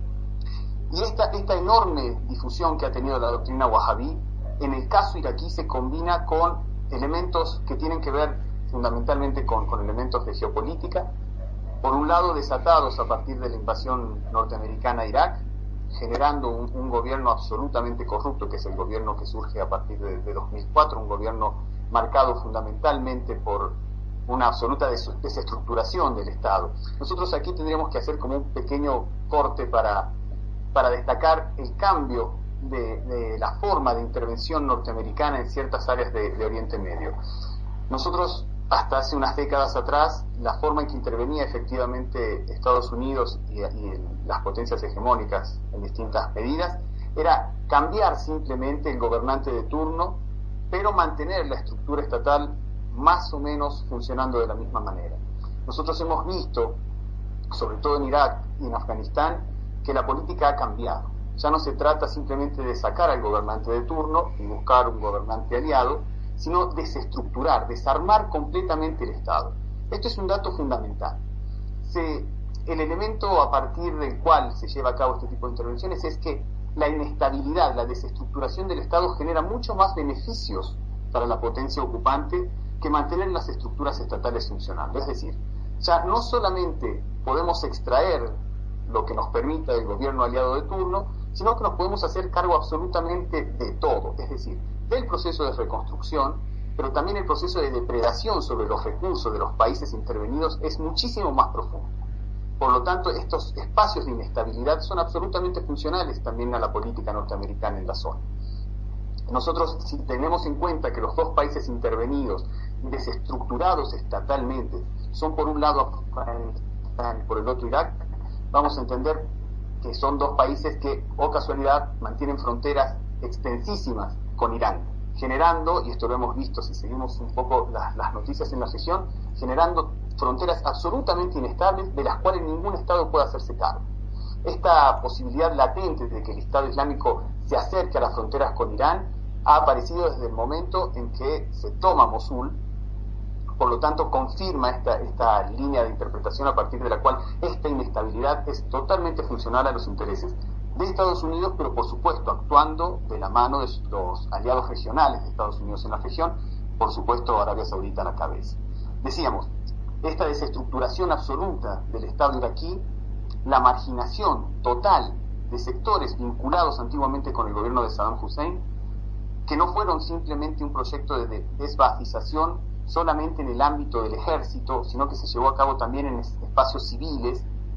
Y esta enorme difusión que ha tenido la doctrina wahhabí, en el caso iraquí se combina con elementos que tienen que ver fundamentalmente con elementos de geopolítica. Por un lado, desatados a partir de la invasión norteamericana a Irak, generando un gobierno absolutamente corrupto, que es el gobierno que surge a partir de 2004, un gobierno marcado fundamentalmente por una absoluta desestructuración del Estado. Nosotros aquí tendríamos que hacer como un pequeño corte para destacar el cambio de la forma de intervención norteamericana en ciertas áreas de Oriente Medio. Nosotros, hasta hace unas décadas atrás, la forma en que intervenía efectivamente Estados Unidos y las potencias hegemónicas en distintas medidas era cambiar simplemente el gobernante de turno, pero mantener la estructura estatal más o menos funcionando de la misma manera. Nosotros hemos visto, sobre todo en Irak y en Afganistán, que la política ha cambiado. Ya no se trata simplemente de sacar al gobernante de turno y buscar un gobernante aliado, sino desestructurar, desarmar completamente el Estado. Esto es un dato fundamental. El elemento a partir del cual se lleva a cabo este tipo de intervenciones es que la inestabilidad, la desestructuración del Estado genera mucho más beneficios para la potencia ocupante que mantener las estructuras estatales funcionando. Es decir, ya no solamente podemos extraer lo que nos permita el gobierno aliado de turno, sino que nos podemos hacer cargo absolutamente de todo, es decir, del proceso de reconstrucción, pero también el proceso de depredación sobre los recursos de los países intervenidos es muchísimo más profundo. Por lo tanto, estos espacios de inestabilidad son absolutamente funcionales también a la política norteamericana en la zona. Nosotros, si tenemos en cuenta que los dos países intervenidos, desestructurados estatalmente, son por un lado Afganistán y por el otro Irak, vamos a entender que son dos países que, oh casualidad, mantienen fronteras extensísimas con Irán, generando, y esto lo hemos visto si seguimos un poco las noticias en la región, generando fronteras absolutamente inestables de las cuales ningún Estado puede hacerse cargo. Esta posibilidad latente de que el Estado Islámico se acerque a las fronteras con Irán ha aparecido desde el momento en que se toma Mosul. Por lo tanto, confirma esta línea de interpretación a partir de la cual esta inestabilidad es totalmente funcional a los intereses de Estados Unidos, pero por supuesto actuando de la mano de los aliados regionales de Estados Unidos en la región, por supuesto Arabia Saudita a la cabeza. Decíamos, esta desestructuración absoluta del Estado iraquí, la marginación total de sectores vinculados antiguamente con el gobierno de Saddam Hussein, que no fueron simplemente un proyecto de desbastización solamente en el ámbito del ejército, sino que se llevó a cabo también en espacios civiles,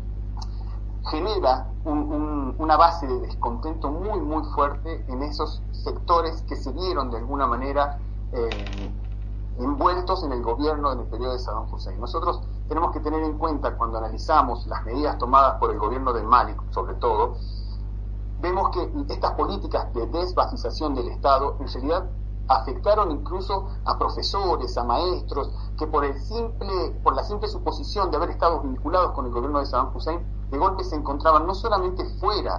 genera una base de descontento muy muy fuerte en esos sectores que se vieron de alguna manera envueltos en el gobierno en el periodo de Saddam Hussein. Nosotros tenemos que tener en cuenta, cuando analizamos las medidas tomadas por el gobierno de Malik, sobre todo, vemos que estas políticas de desbajización del Estado en realidad afectaron incluso a profesores, a maestros, que por la simple suposición de haber estado vinculados con el gobierno de Saddam Hussein, de golpe se encontraban no solamente fuera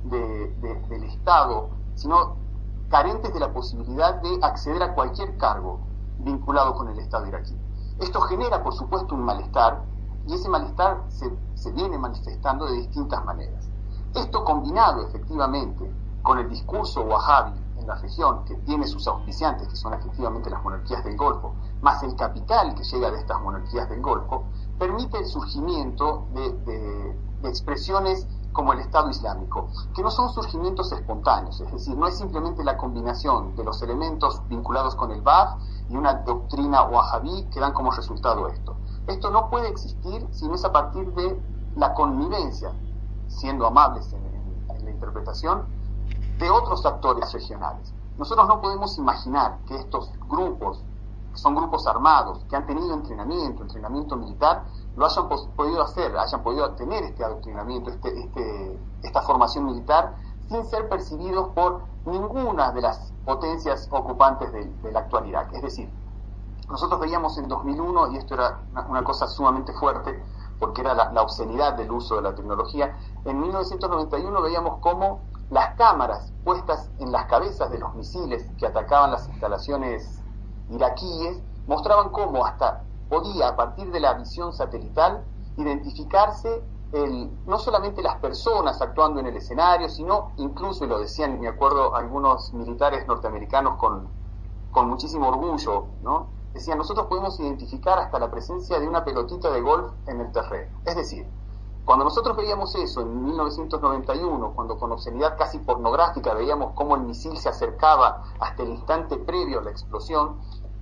del Estado, sino carentes de la posibilidad de acceder a cualquier cargo vinculado con el Estado iraquí. Esto genera, por supuesto, un malestar, y ese malestar se viene manifestando de distintas maneras. Esto combinado, efectivamente, con el discurso wahhabi en la región, que tiene sus auspiciantes, que son efectivamente las monarquías del Golfo, más el capital que llega de estas monarquías del Golfo, permite el surgimiento de expresiones como el Estado Islámico, que no son surgimientos espontáneos, es decir, no es simplemente la combinación de los elementos vinculados con el Ba'ath y una doctrina wahhabí que dan como resultado esto. Esto no puede existir si no es a partir de la connivencia, siendo amables en la interpretación, de otros actores regionales. Nosotros no podemos imaginar que estos grupos, que son grupos armados, que han tenido entrenamiento militar, lo hayan podido hacer, hayan podido tener este adoctrinamiento, esta formación militar, sin ser percibidos por ninguna de las potencias ocupantes del actual Irak. Es decir, nosotros veíamos en 2001, y esto era una cosa sumamente fuerte, porque era la obscenidad del uso de la tecnología, en 1991 veíamos cómo las cámaras puestas en las cabezas de los misiles que atacaban las instalaciones iraquíes mostraban cómo hasta podía, a partir de la visión satelital, identificarse no solamente las personas actuando en el escenario, sino incluso, y lo decían, me acuerdo, algunos militares norteamericanos con muchísimo orgullo, ¿no? Decían, nosotros podemos identificar hasta la presencia de una pelotita de golf en el terreno. Es decir, cuando nosotros veíamos eso en 1991, cuando con obscenidad casi pornográfica veíamos cómo el misil se acercaba hasta el instante previo a la explosión,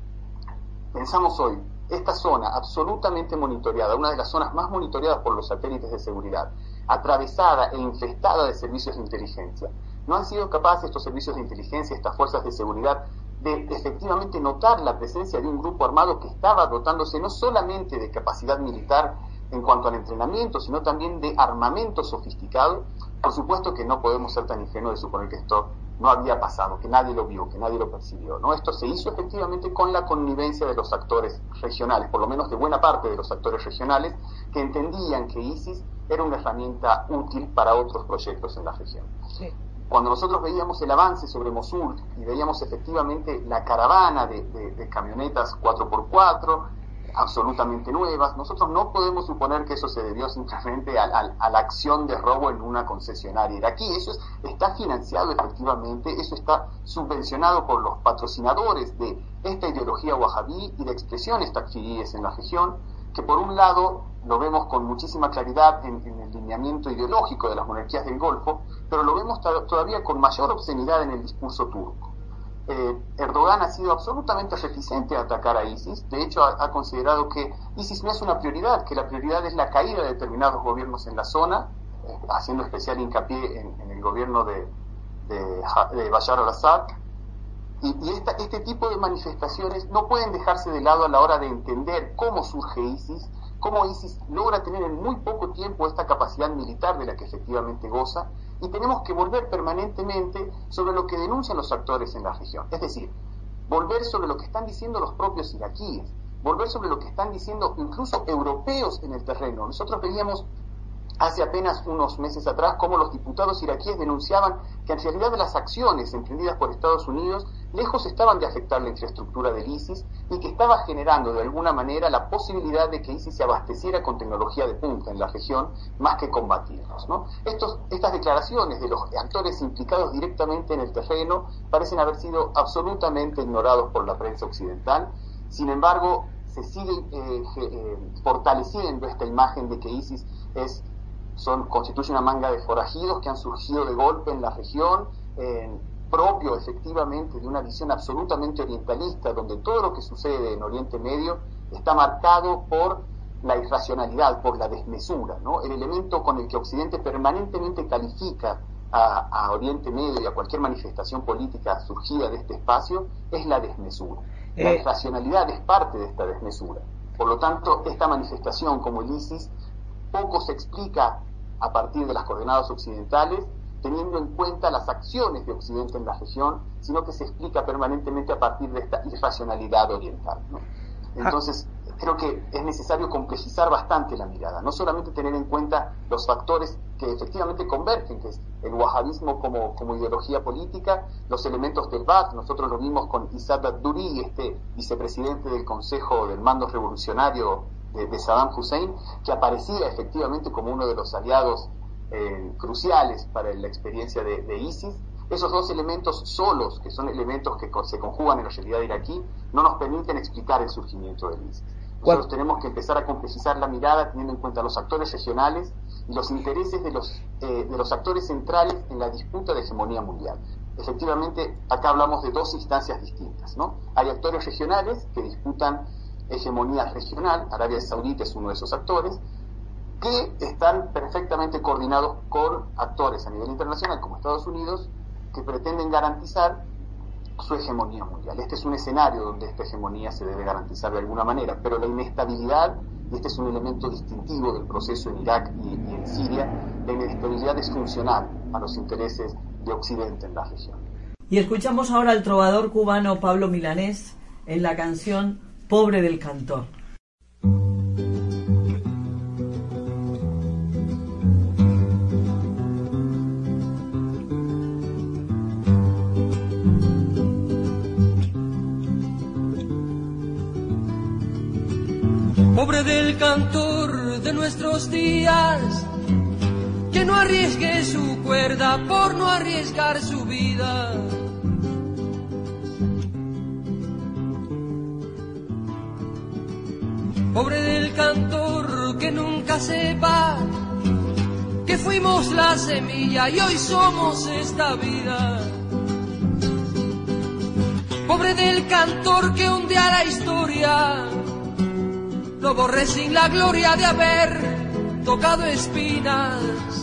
pensamos hoy, esta zona absolutamente monitoreada, una de las zonas más monitoreadas por los satélites de seguridad, atravesada e infestada de servicios de inteligencia, ¿no han sido capaces estos servicios de inteligencia, estas fuerzas de seguridad, de efectivamente notar la presencia de un grupo armado que estaba dotándose no solamente de capacidad militar en cuanto al entrenamiento, sino también de armamento sofisticado? Por supuesto que no podemos ser tan ingenuos de suponer que esto no había pasado, que nadie lo vio, que nadie lo percibió, ¿no? Esto se hizo efectivamente con la connivencia de los actores regionales, por lo menos de buena parte de los actores regionales, que entendían que ISIS era una herramienta útil para otros proyectos en la región. Sí. Cuando nosotros veíamos el avance sobre Mosul y veíamos efectivamente la caravana de camionetas 4x4, absolutamente nuevas, nosotros no podemos suponer que eso se debió simplemente a la acción de robo en una concesionaria iraquí. Eso está financiado efectivamente, eso está subvencionado por los patrocinadores de esta ideología wahhabí y de expresiones takfiríes en la región, que por un lado lo vemos con muchísima claridad en el lineamiento ideológico de las monarquías del Golfo, pero lo vemos todavía con mayor obscenidad en el discurso turco. Erdogan ha sido absolutamente reticente a atacar a ISIS. De hecho ha considerado que ISIS no es una prioridad, que la prioridad es la caída de determinados gobiernos en la zona, haciendo especial hincapié en el gobierno de Bashar al-Assad, y este tipo de manifestaciones no pueden dejarse de lado a la hora de entender cómo surge ISIS, cómo ISIS logra tener en muy poco tiempo esta capacidad militar de la que efectivamente goza, y tenemos que volver permanentemente sobre lo que denuncian los actores en la región. Es decir, volver sobre lo que están diciendo los propios iraquíes, volver sobre lo que están diciendo incluso europeos en el terreno. Nosotros veíamos hace apenas unos meses atrás cómo los diputados iraquíes denunciaban que en realidad las acciones emprendidas por Estados Unidos lejos estaban de afectar la infraestructura del ISIS y que estaba generando de alguna manera la posibilidad de que ISIS se abasteciera con tecnología de punta en la región más que combatirlos, ¿no? Estas declaraciones de los actores implicados directamente en el terreno parecen haber sido absolutamente ignorados por la prensa occidental. Sin embargo, se sigue fortaleciendo esta imagen de que ISIS constituye una manga de forajidos que han surgido de golpe en la región, propio efectivamente de una visión absolutamente orientalista, donde todo lo que sucede en Oriente Medio está marcado por la irracionalidad, por la desmesura, ¿no? El elemento con el que Occidente permanentemente califica a Oriente Medio y a cualquier manifestación política surgida de este espacio es la desmesura. La irracionalidad es parte de esta desmesura. Por lo tanto, esta manifestación como el ISIS poco se explica a partir de las coordenadas occidentales, teniendo en cuenta las acciones de Occidente en la región, sino que se explica permanentemente a partir de esta irracionalidad oriental, ¿no? Entonces, creo que es necesario complejizar bastante la mirada, no solamente tener en cuenta los factores que efectivamente convergen, que es el wahabismo como ideología política, los elementos del Ba'ath. Nosotros lo vimos con Issad ad-Duri, este vicepresidente del Consejo del Mando Revolucionario de Saddam Hussein, que aparecía efectivamente como uno de los aliados cruciales para la experiencia de ISIS. Esos dos elementos solos, que son elementos que se conjugan en la realidad iraquí, no nos permiten explicar el surgimiento del ISIS. Nosotros tenemos que empezar a complejizar la mirada teniendo en cuenta los actores regionales y los intereses de los actores centrales en la disputa de hegemonía mundial. Efectivamente, acá hablamos de dos instancias distintas, ¿no? Hay actores regionales que disputan hegemonía regional, Arabia Saudita es uno de esos actores, que están perfectamente coordinados con actores a nivel internacional como Estados Unidos, que pretenden garantizar su hegemonía mundial. Este es un escenario donde esta hegemonía se debe garantizar de alguna manera, pero la inestabilidad, y este es un elemento distintivo del proceso en Irak y en Siria, la inestabilidad es funcional a los intereses de Occidente en la región. Y escuchamos ahora al trovador cubano Pablo Milanés en la canción Pobre del Cantor. Pobre del cantor de nuestros días, que no arriesgue su cuerda por no arriesgar su vida. Pobre del cantor que nunca sepa que fuimos la semilla y hoy somos esta vida. Pobre del cantor que un día la historia lo borré sin la gloria de haber tocado espinas.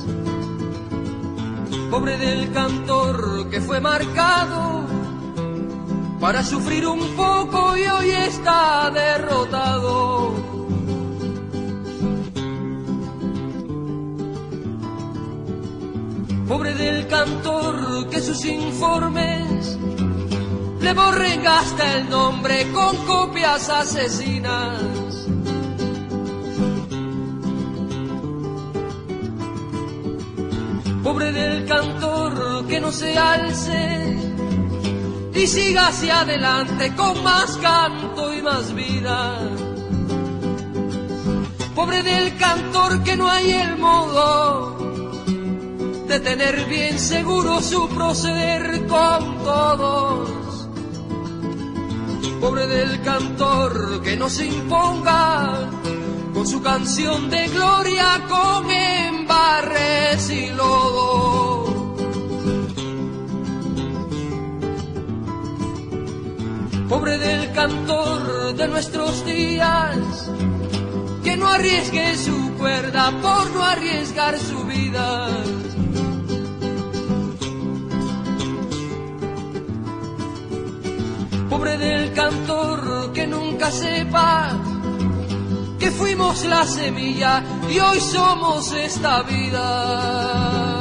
Pobre del cantor que fue marcado para sufrir un poco y hoy está derrotado. Pobre del cantor que sus informes le borren hasta el nombre con copias asesinas. Pobre del cantor que no se alce y siga hacia adelante con más canto y más vida. Pobre del cantor que no hay el modo de tener bien seguro su proceder con todos. Pobre del cantor que no se imponga con su canción de gloria con embarres y lodo. Pobre del cantor de nuestros días, que no arriesgue su cuerda por no arriesgar su vida. Pobre del cantor que nunca sepa que fuimos la semilla y hoy somos esta vida.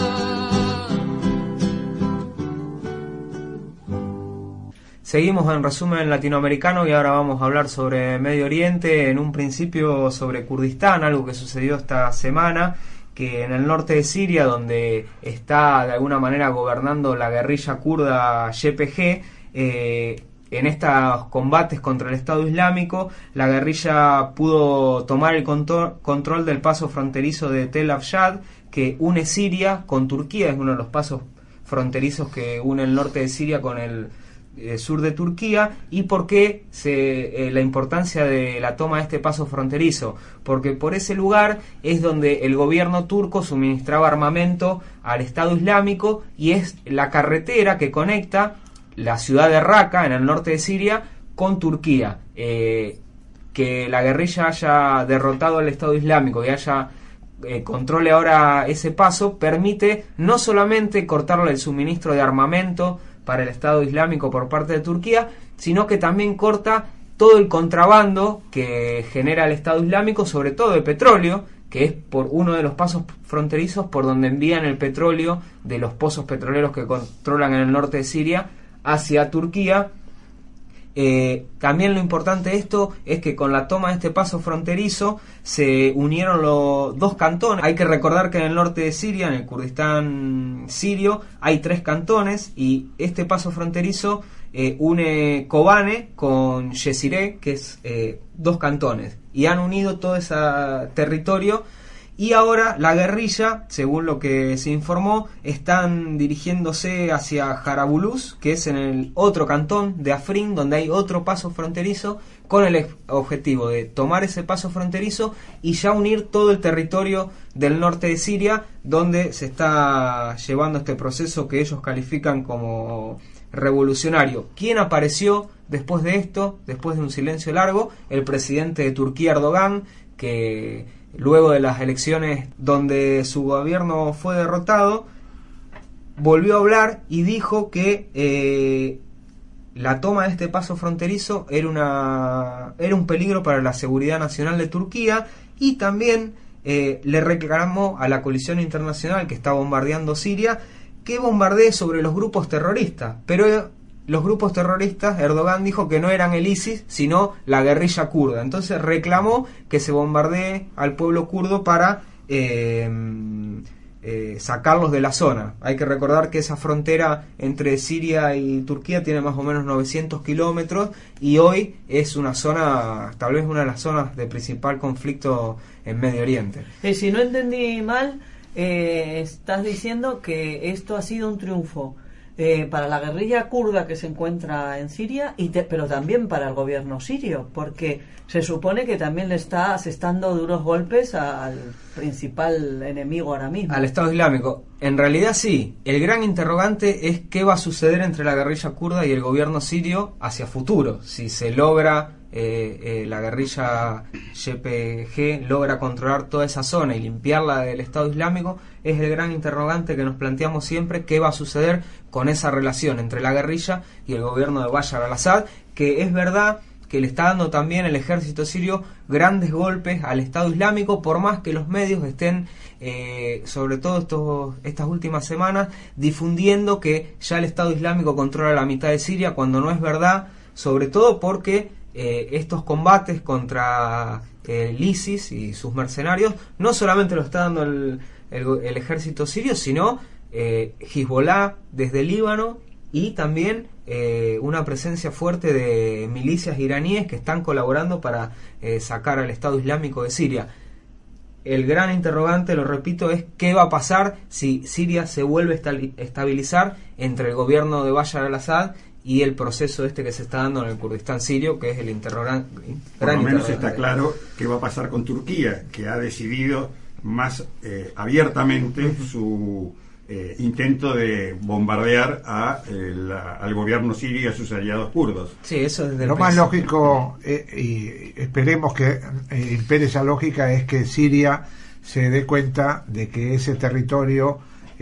Seguimos en resumen latinoamericano y ahora vamos a hablar sobre Medio Oriente, en un principio sobre Kurdistán, algo que sucedió esta semana, que en el norte de Siria, donde está de alguna manera gobernando la guerrilla kurda YPG, en estos combates contra el Estado Islámico, la guerrilla pudo tomar el control del paso fronterizo de Tel Abyad, que une Siria con Turquía. Es uno de los pasos fronterizos que une el norte de Siria con el sur de Turquía. ¿Y por qué la importancia de la toma de este paso fronterizo? Porque por ese lugar es donde el gobierno turco suministraba armamento al Estado Islámico y es la carretera que conecta la ciudad de Raqqa, en el norte de Siria, con Turquía. Que la guerrilla haya derrotado al Estado Islámico y haya controle ahora ese paso, permite no solamente cortarle el suministro de armamento para el Estado Islámico por parte de Turquía, sino que también corta todo el contrabando que genera el Estado Islámico, sobre todo de petróleo, que es por uno de los pasos fronterizos por donde envían el petróleo de los pozos petroleros que controlan en el norte de Siria hacia Turquía. También lo importante de esto es que con la toma de este paso fronterizo se unieron los dos cantones. Hay que recordar que en el norte de Siria, en el Kurdistán sirio, hay 3 cantones, y este paso fronterizo une Kobane con Jezire, que es 2 cantones, y han unido todo ese territorio. Y ahora la guerrilla, según lo que se informó, están dirigiéndose hacia Jarabulus, que es en el otro cantón de Afrin, donde hay otro paso fronterizo, con el objetivo de tomar ese paso fronterizo y ya unir todo el territorio del norte de Siria, donde se está llevando este proceso que ellos califican como revolucionario. ¿Quién apareció después de esto, después de un silencio largo? El presidente de Turquía, Erdogan, que luego de las elecciones donde su gobierno fue derrotado, volvió a hablar y dijo que la toma de este paso fronterizo era un peligro para la seguridad nacional de Turquía, y también le reclamó a la coalición internacional que está bombardeando Siria que bombardee sobre los grupos terroristas, pero los grupos terroristas, Erdogan dijo que no eran el ISIS, sino la guerrilla kurda. Entonces reclamó que se bombardee al pueblo kurdo para sacarlos de la zona. Hay que recordar que esa frontera entre Siria y Turquía tiene más o menos 900 kilómetros, y hoy es una zona, tal vez una de las zonas de principal conflicto en Medio Oriente. Si no entendí mal, estás diciendo que esto ha sido un triunfo para la guerrilla kurda que se encuentra en Siria, pero también para el gobierno sirio, porque se supone que también se están dando duros golpes al principal enemigo ahora mismo, al Estado Islámico. En realidad sí, el gran interrogante es qué va a suceder entre la guerrilla kurda y el gobierno sirio hacia futuro, si se logra la guerrilla YPG logra controlar toda esa zona y limpiarla del Estado Islámico. Es el gran interrogante que nos planteamos siempre, qué va a suceder con esa relación entre la guerrilla y el gobierno de Bashar al-Assad, que es verdad que le está dando también el ejército sirio grandes golpes al Estado Islámico, por más que los medios estén, sobre todo estas últimas semanas, difundiendo que ya el Estado Islámico controla la mitad de Siria, cuando no es verdad, sobre todo porque estos combates contra el ISIS y sus mercenarios no solamente lo está dando el ejército sirio, sino Hezbollah desde Líbano, y también una presencia fuerte de milicias iraníes que están colaborando para sacar al Estado Islámico de Siria. El gran interrogante, lo repito, es qué va a pasar si Siria se vuelve a estabilizar entre el gobierno de Bashar al-Assad y el proceso que se está dando en el Kurdistán sirio, que es el interrogante. Por lo menos está claro qué va a pasar con Turquía, que ha decidido más abiertamente su intento de bombardear al gobierno sirio y a sus aliados kurdos. Sí, eso es lo más lógico, y esperemos que impere esa lógica, es que Siria se dé cuenta de que ese territorio,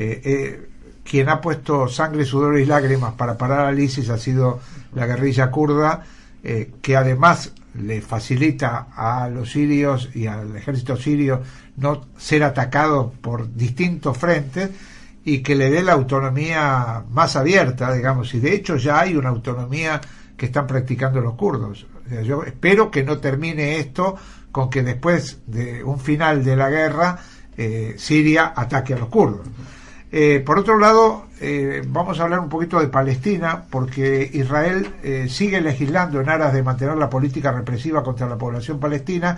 quien ha puesto sangre, sudor y lágrimas para parar al ISIS ha sido la guerrilla kurda, que además le facilita a los sirios y al ejército sirio no ser atacado por distintos frentes, y que le dé la autonomía más abierta, digamos, y de hecho ya hay una autonomía que están practicando los kurdos. O sea, yo espero que no termine esto con que después de un final de la guerra Siria ataque a los kurdos. Por otro lado, vamos a hablar un poquito de Palestina, porque Israel sigue legislando en aras de mantener la política represiva contra la población palestina,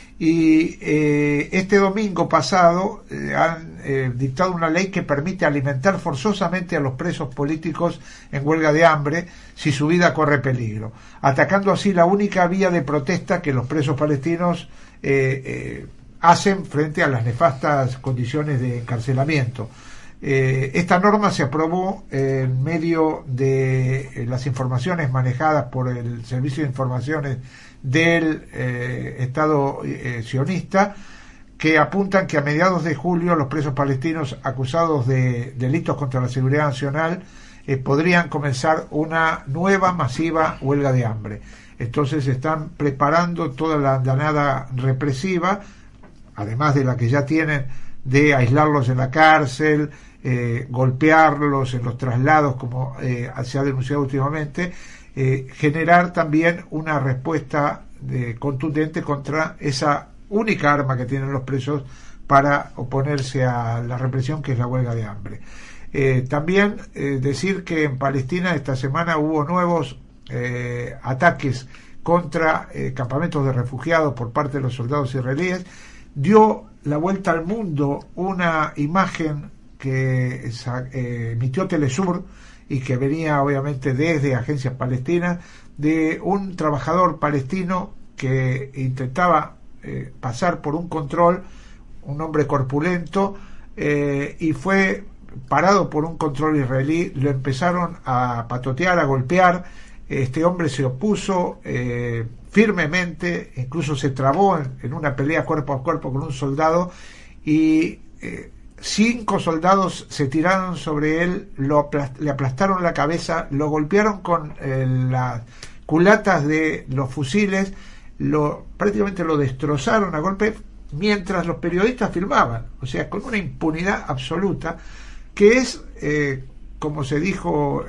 y este domingo pasado han dictado una ley que permite alimentar forzosamente a los presos políticos en huelga de hambre si su vida corre peligro, atacando así la única vía de protesta que los presos palestinos hacen frente a las nefastas condiciones de encarcelamiento. Esta norma se aprobó en medio de las informaciones manejadas por el Servicio de Informaciones del Estado sionista, que apuntan que a mediados de julio los presos palestinos acusados de delitos contra la seguridad nacional podrían comenzar una nueva masiva huelga de hambre. Entonces están preparando toda la andanada represiva, además de la que ya tienen, de aislarlos en la cárcel, golpearlos en los traslados, como se ha denunciado últimamente, generar también una respuesta contundente contra esa única arma que tienen los presos para oponerse a la represión, que es la huelga de hambre. También decir que en Palestina esta semana hubo nuevos ataques contra campamentos de refugiados por parte de los soldados israelíes. Dio la vuelta al mundo una imagen que emitió Telesur y que venía obviamente desde agencias palestinas, de un trabajador palestino que intentaba pasar por un control, un hombre corpulento, y fue parado por un control israelí. Lo empezaron a patotear, a golpear. Este hombre se opuso firmemente, incluso se trabó en una pelea cuerpo a cuerpo con un soldado, y 5 soldados se tiraron sobre él, le aplastaron la cabeza, lo golpearon con las culatas de los fusiles, prácticamente lo destrozaron a golpe mientras los periodistas filmaban, o sea, con una impunidad absoluta, que es, como se dijo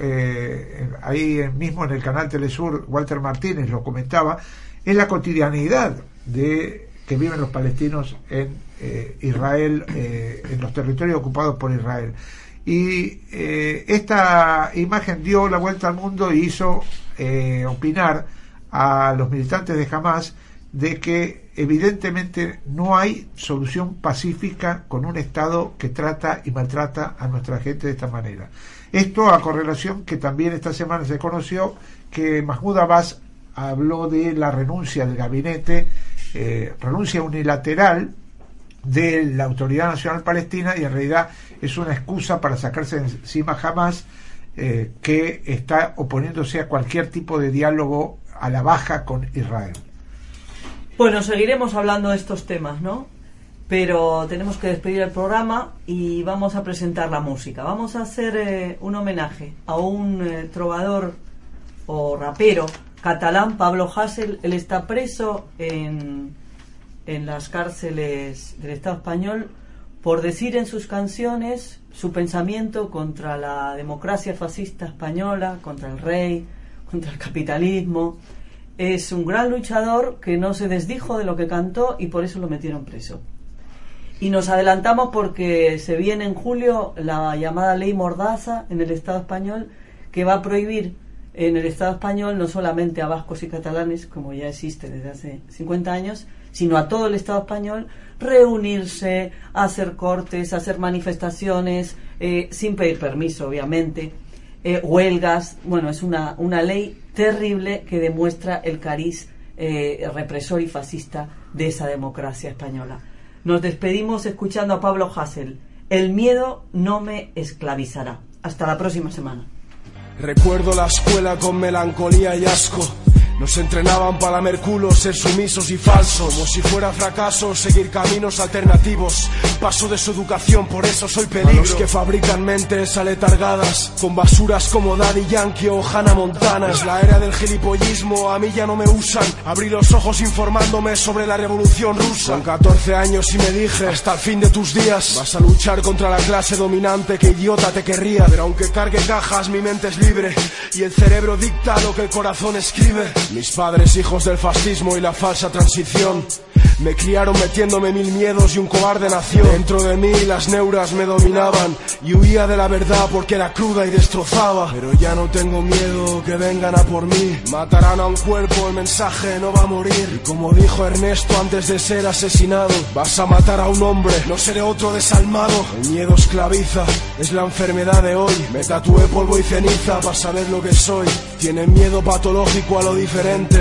ahí mismo en el canal Telesur, Walter Martínez lo comentaba, es la cotidianidad que viven los palestinos en Israel, en los territorios ocupados por Israel. Y esta imagen dio la vuelta al mundo y hizo opinar a los militantes de Hamás de que evidentemente no hay solución pacífica con un Estado que trata y maltrata a nuestra gente de esta manera. Esto a correlación que también esta semana se conoció que Mahmoud Abbas habló de la renuncia del gabinete, renuncia unilateral de la Autoridad Nacional Palestina, y en realidad es una excusa para sacarse de encima Hamás, que está oponiéndose a cualquier tipo de diálogo a la baja con Israel. Bueno, seguiremos hablando de estos temas, ¿no? Pero tenemos que despedir el programa y vamos a presentar la música. Vamos a hacer un homenaje a un trovador o rapero catalán, Pablo Hasél. Él está preso en las cárceles del Estado español por decir en sus canciones su pensamiento contra la democracia fascista española, contra el rey, contra el capitalismo. Es un gran luchador que no se desdijo de lo que cantó y por eso lo metieron preso. Y nos adelantamos porque se viene en julio la llamada ley Mordaza en el Estado español, que va a prohibir en el Estado español no solamente a vascos y catalanes, como ya existe desde hace 50 años, sino a todo el Estado español, reunirse, hacer cortes, hacer manifestaciones, sin pedir permiso, obviamente, huelgas. Bueno, es una ley terrible que demuestra el cariz represor y fascista de esa democracia española. Nos despedimos escuchando a Pablo Hasél. El miedo no me esclavizará. Hasta la próxima semana. Recuerdo la escuela con melancolía y asco. Nos entrenaban para lamer culos, ser sumisos y falsos, como si fuera fracaso seguir caminos alternativos. Paso de su educación, por eso soy peligro. A los que fabrican mentes aletargadas con basuras como Daddy Yankee o Hannah Montana. Es la era del gilipollismo, a mí ya no me usan. Abrí los ojos informándome sobre la revolución rusa. Con 14 años y me dije, hasta el fin de tus días vas a luchar contra la clase dominante que idiota te querría. Pero aunque cargue cajas, mi mente es libre y el cerebro dicta lo que el corazón escribe. Mis padres, hijos del fascismo y la falsa transición, me criaron metiéndome 1000 miedos y un cobarde nació. Dentro de mí las neuras me dominaban y huía de la verdad porque era cruda y destrozaba. Pero ya no tengo miedo que vengan a por mí. Matarán a un cuerpo, el mensaje no va a morir. Y como dijo Ernesto antes de ser asesinado, vas a matar a un hombre, no seré otro desalmado. El miedo esclaviza, es la enfermedad de hoy. Me tatué polvo y ceniza para saber lo que soy. Tienen miedo patológico a lo diferente,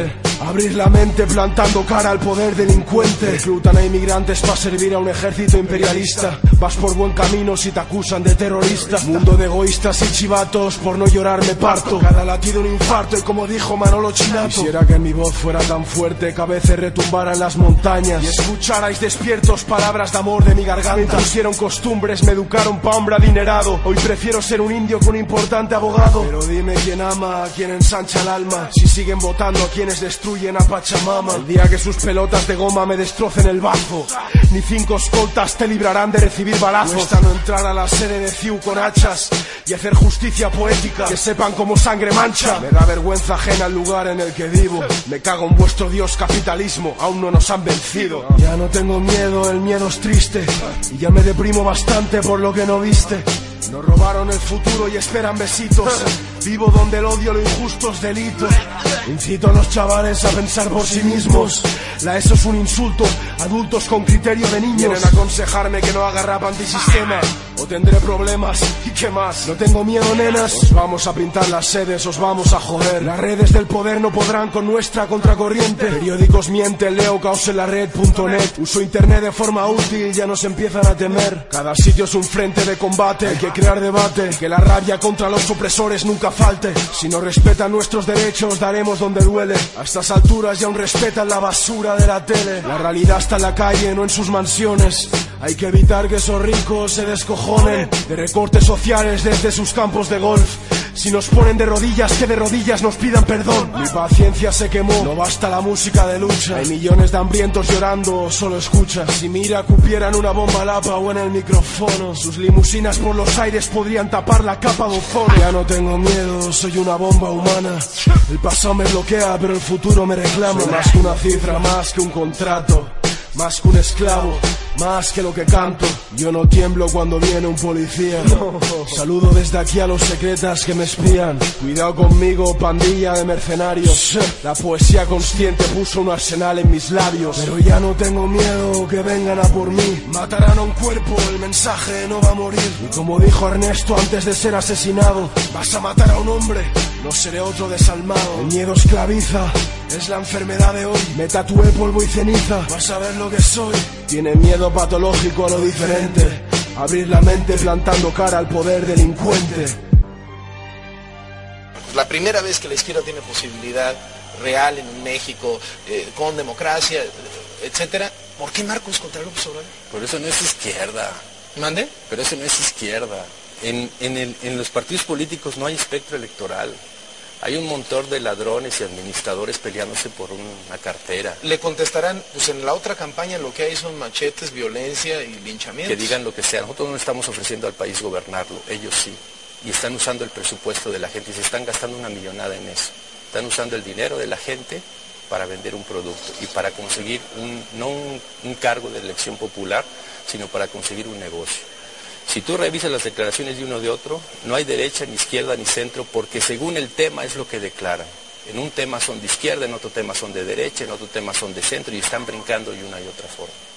Abrir la mente plantando cara al poder delincuente. Reclutan a inmigrantes para servir a un ejército imperialista. Vas por buen camino si te acusan de terrorista. Mundo de egoístas y chivatos, por no llorar me parto. Cada latido un infarto y como dijo Manolo Chinato, quisiera que mi voz fuera tan fuerte que a veces retumbara en las montañas y escucharais despiertos palabras de amor de mi garganta. Me impusieron costumbres, me educaron pa' hombre adinerado. Hoy prefiero ser un indio que un importante abogado. Pero dime quién ama, quién ensancha el alma, si siguen votando a quienes destruyen a Pachamama. El día que sus pelotas de goma me destrocen el bazo, ni 5 escoltas te librarán de recibir balazos. Cuesta no entrar a la sede de CIU con hachas y hacer justicia poética, que sepan cómo sangre mancha. Me da vergüenza ajena al lugar en el que vivo. Me cago en vuestro dios capitalismo, aún no nos han vencido. Ya no tengo miedo, el miedo es triste, y ya me deprimo bastante por lo que no viste. Nos robaron el futuro y esperan besitos. Vivo donde el odio, lo injusto es delito. Incito a los chavales a pensar por sí mismos. La ESO es un insulto, adultos con criterio de niños. Quieren aconsejarme que no haga rap antisistema, o tendré problemas, ¿y qué más? No tengo miedo, nenas. Os vamos a pintar las sedes, os vamos a joder. Las redes del poder no podrán con nuestra contracorriente. Periódicos mienten, leo caos en la red.net. Uso internet de forma útil, ya nos empiezan a temer. Cada sitio es un frente de combate, hay que crear debate, que la rabia contra los opresores nunca falte. Si no respetan nuestros derechos, daremos donde duele. A estas alturas ya aún respetan la basura de la tele. La realidad está en la calle, no en sus mansiones. Hay que evitar que esos ricos se descojonen de recortes sociales desde sus campos de golf. Si nos ponen de rodillas, que de rodillas nos pidan perdón. Mi paciencia se quemó, no basta la música de lucha. Hay millones de hambrientos llorando, solo escucha. Si Mira cupieran una bomba lapa o en el micrófono, sus limusinas por los aires podrían tapar la capa de ozono. Ya no tengo miedo, soy una bomba humana. El pasado me bloquea, pero el futuro me reclama. Soy más que una cifra, más que un contrato, más que un esclavo, más que lo que canto. Yo no tiemblo cuando viene un policía. Saludo desde aquí a los secretas que me espían. Cuidado conmigo, pandilla de mercenarios. La poesía consciente puso un arsenal en mis labios. Pero ya no tengo miedo que vengan a por mí. Matarán a un cuerpo, el mensaje no va a morir. Y como dijo Ernesto antes de ser asesinado, vas a matar a un hombre, no seré otro desalmado. El miedo esclaviza, es la enfermedad de hoy. Me tatué polvo y ceniza, vas a ver lo que soy. Tiene miedo patológico a lo diferente. Abrir la mente plantando cara al poder delincuente. La primera vez que la izquierda tiene posibilidad real en México, con democracia, etcétera, ¿por qué Marcos contra López Obrador? Por eso no es izquierda. ¿Mande? Pero eso no es izquierda. En los partidos políticos no hay espectro electoral. Hay un montón de ladrones y administradores peleándose por una cartera. Le contestarán, pues en la otra campaña lo que hay son machetes, violencia y linchamientos. Que digan lo que sea. Nosotros no estamos ofreciendo al país gobernarlo, ellos sí. Y están usando el presupuesto de la gente y se están gastando una millonada en eso. Están usando el dinero de la gente para vender un producto y para conseguir no un cargo de elección popular, sino para conseguir un negocio. Si tú revisas las declaraciones de uno de otro, no hay derecha, ni izquierda, ni centro, porque según el tema es lo que declaran. En un tema son de izquierda, en otro tema son de derecha, en otro tema son de centro y están brincando de una y otra forma.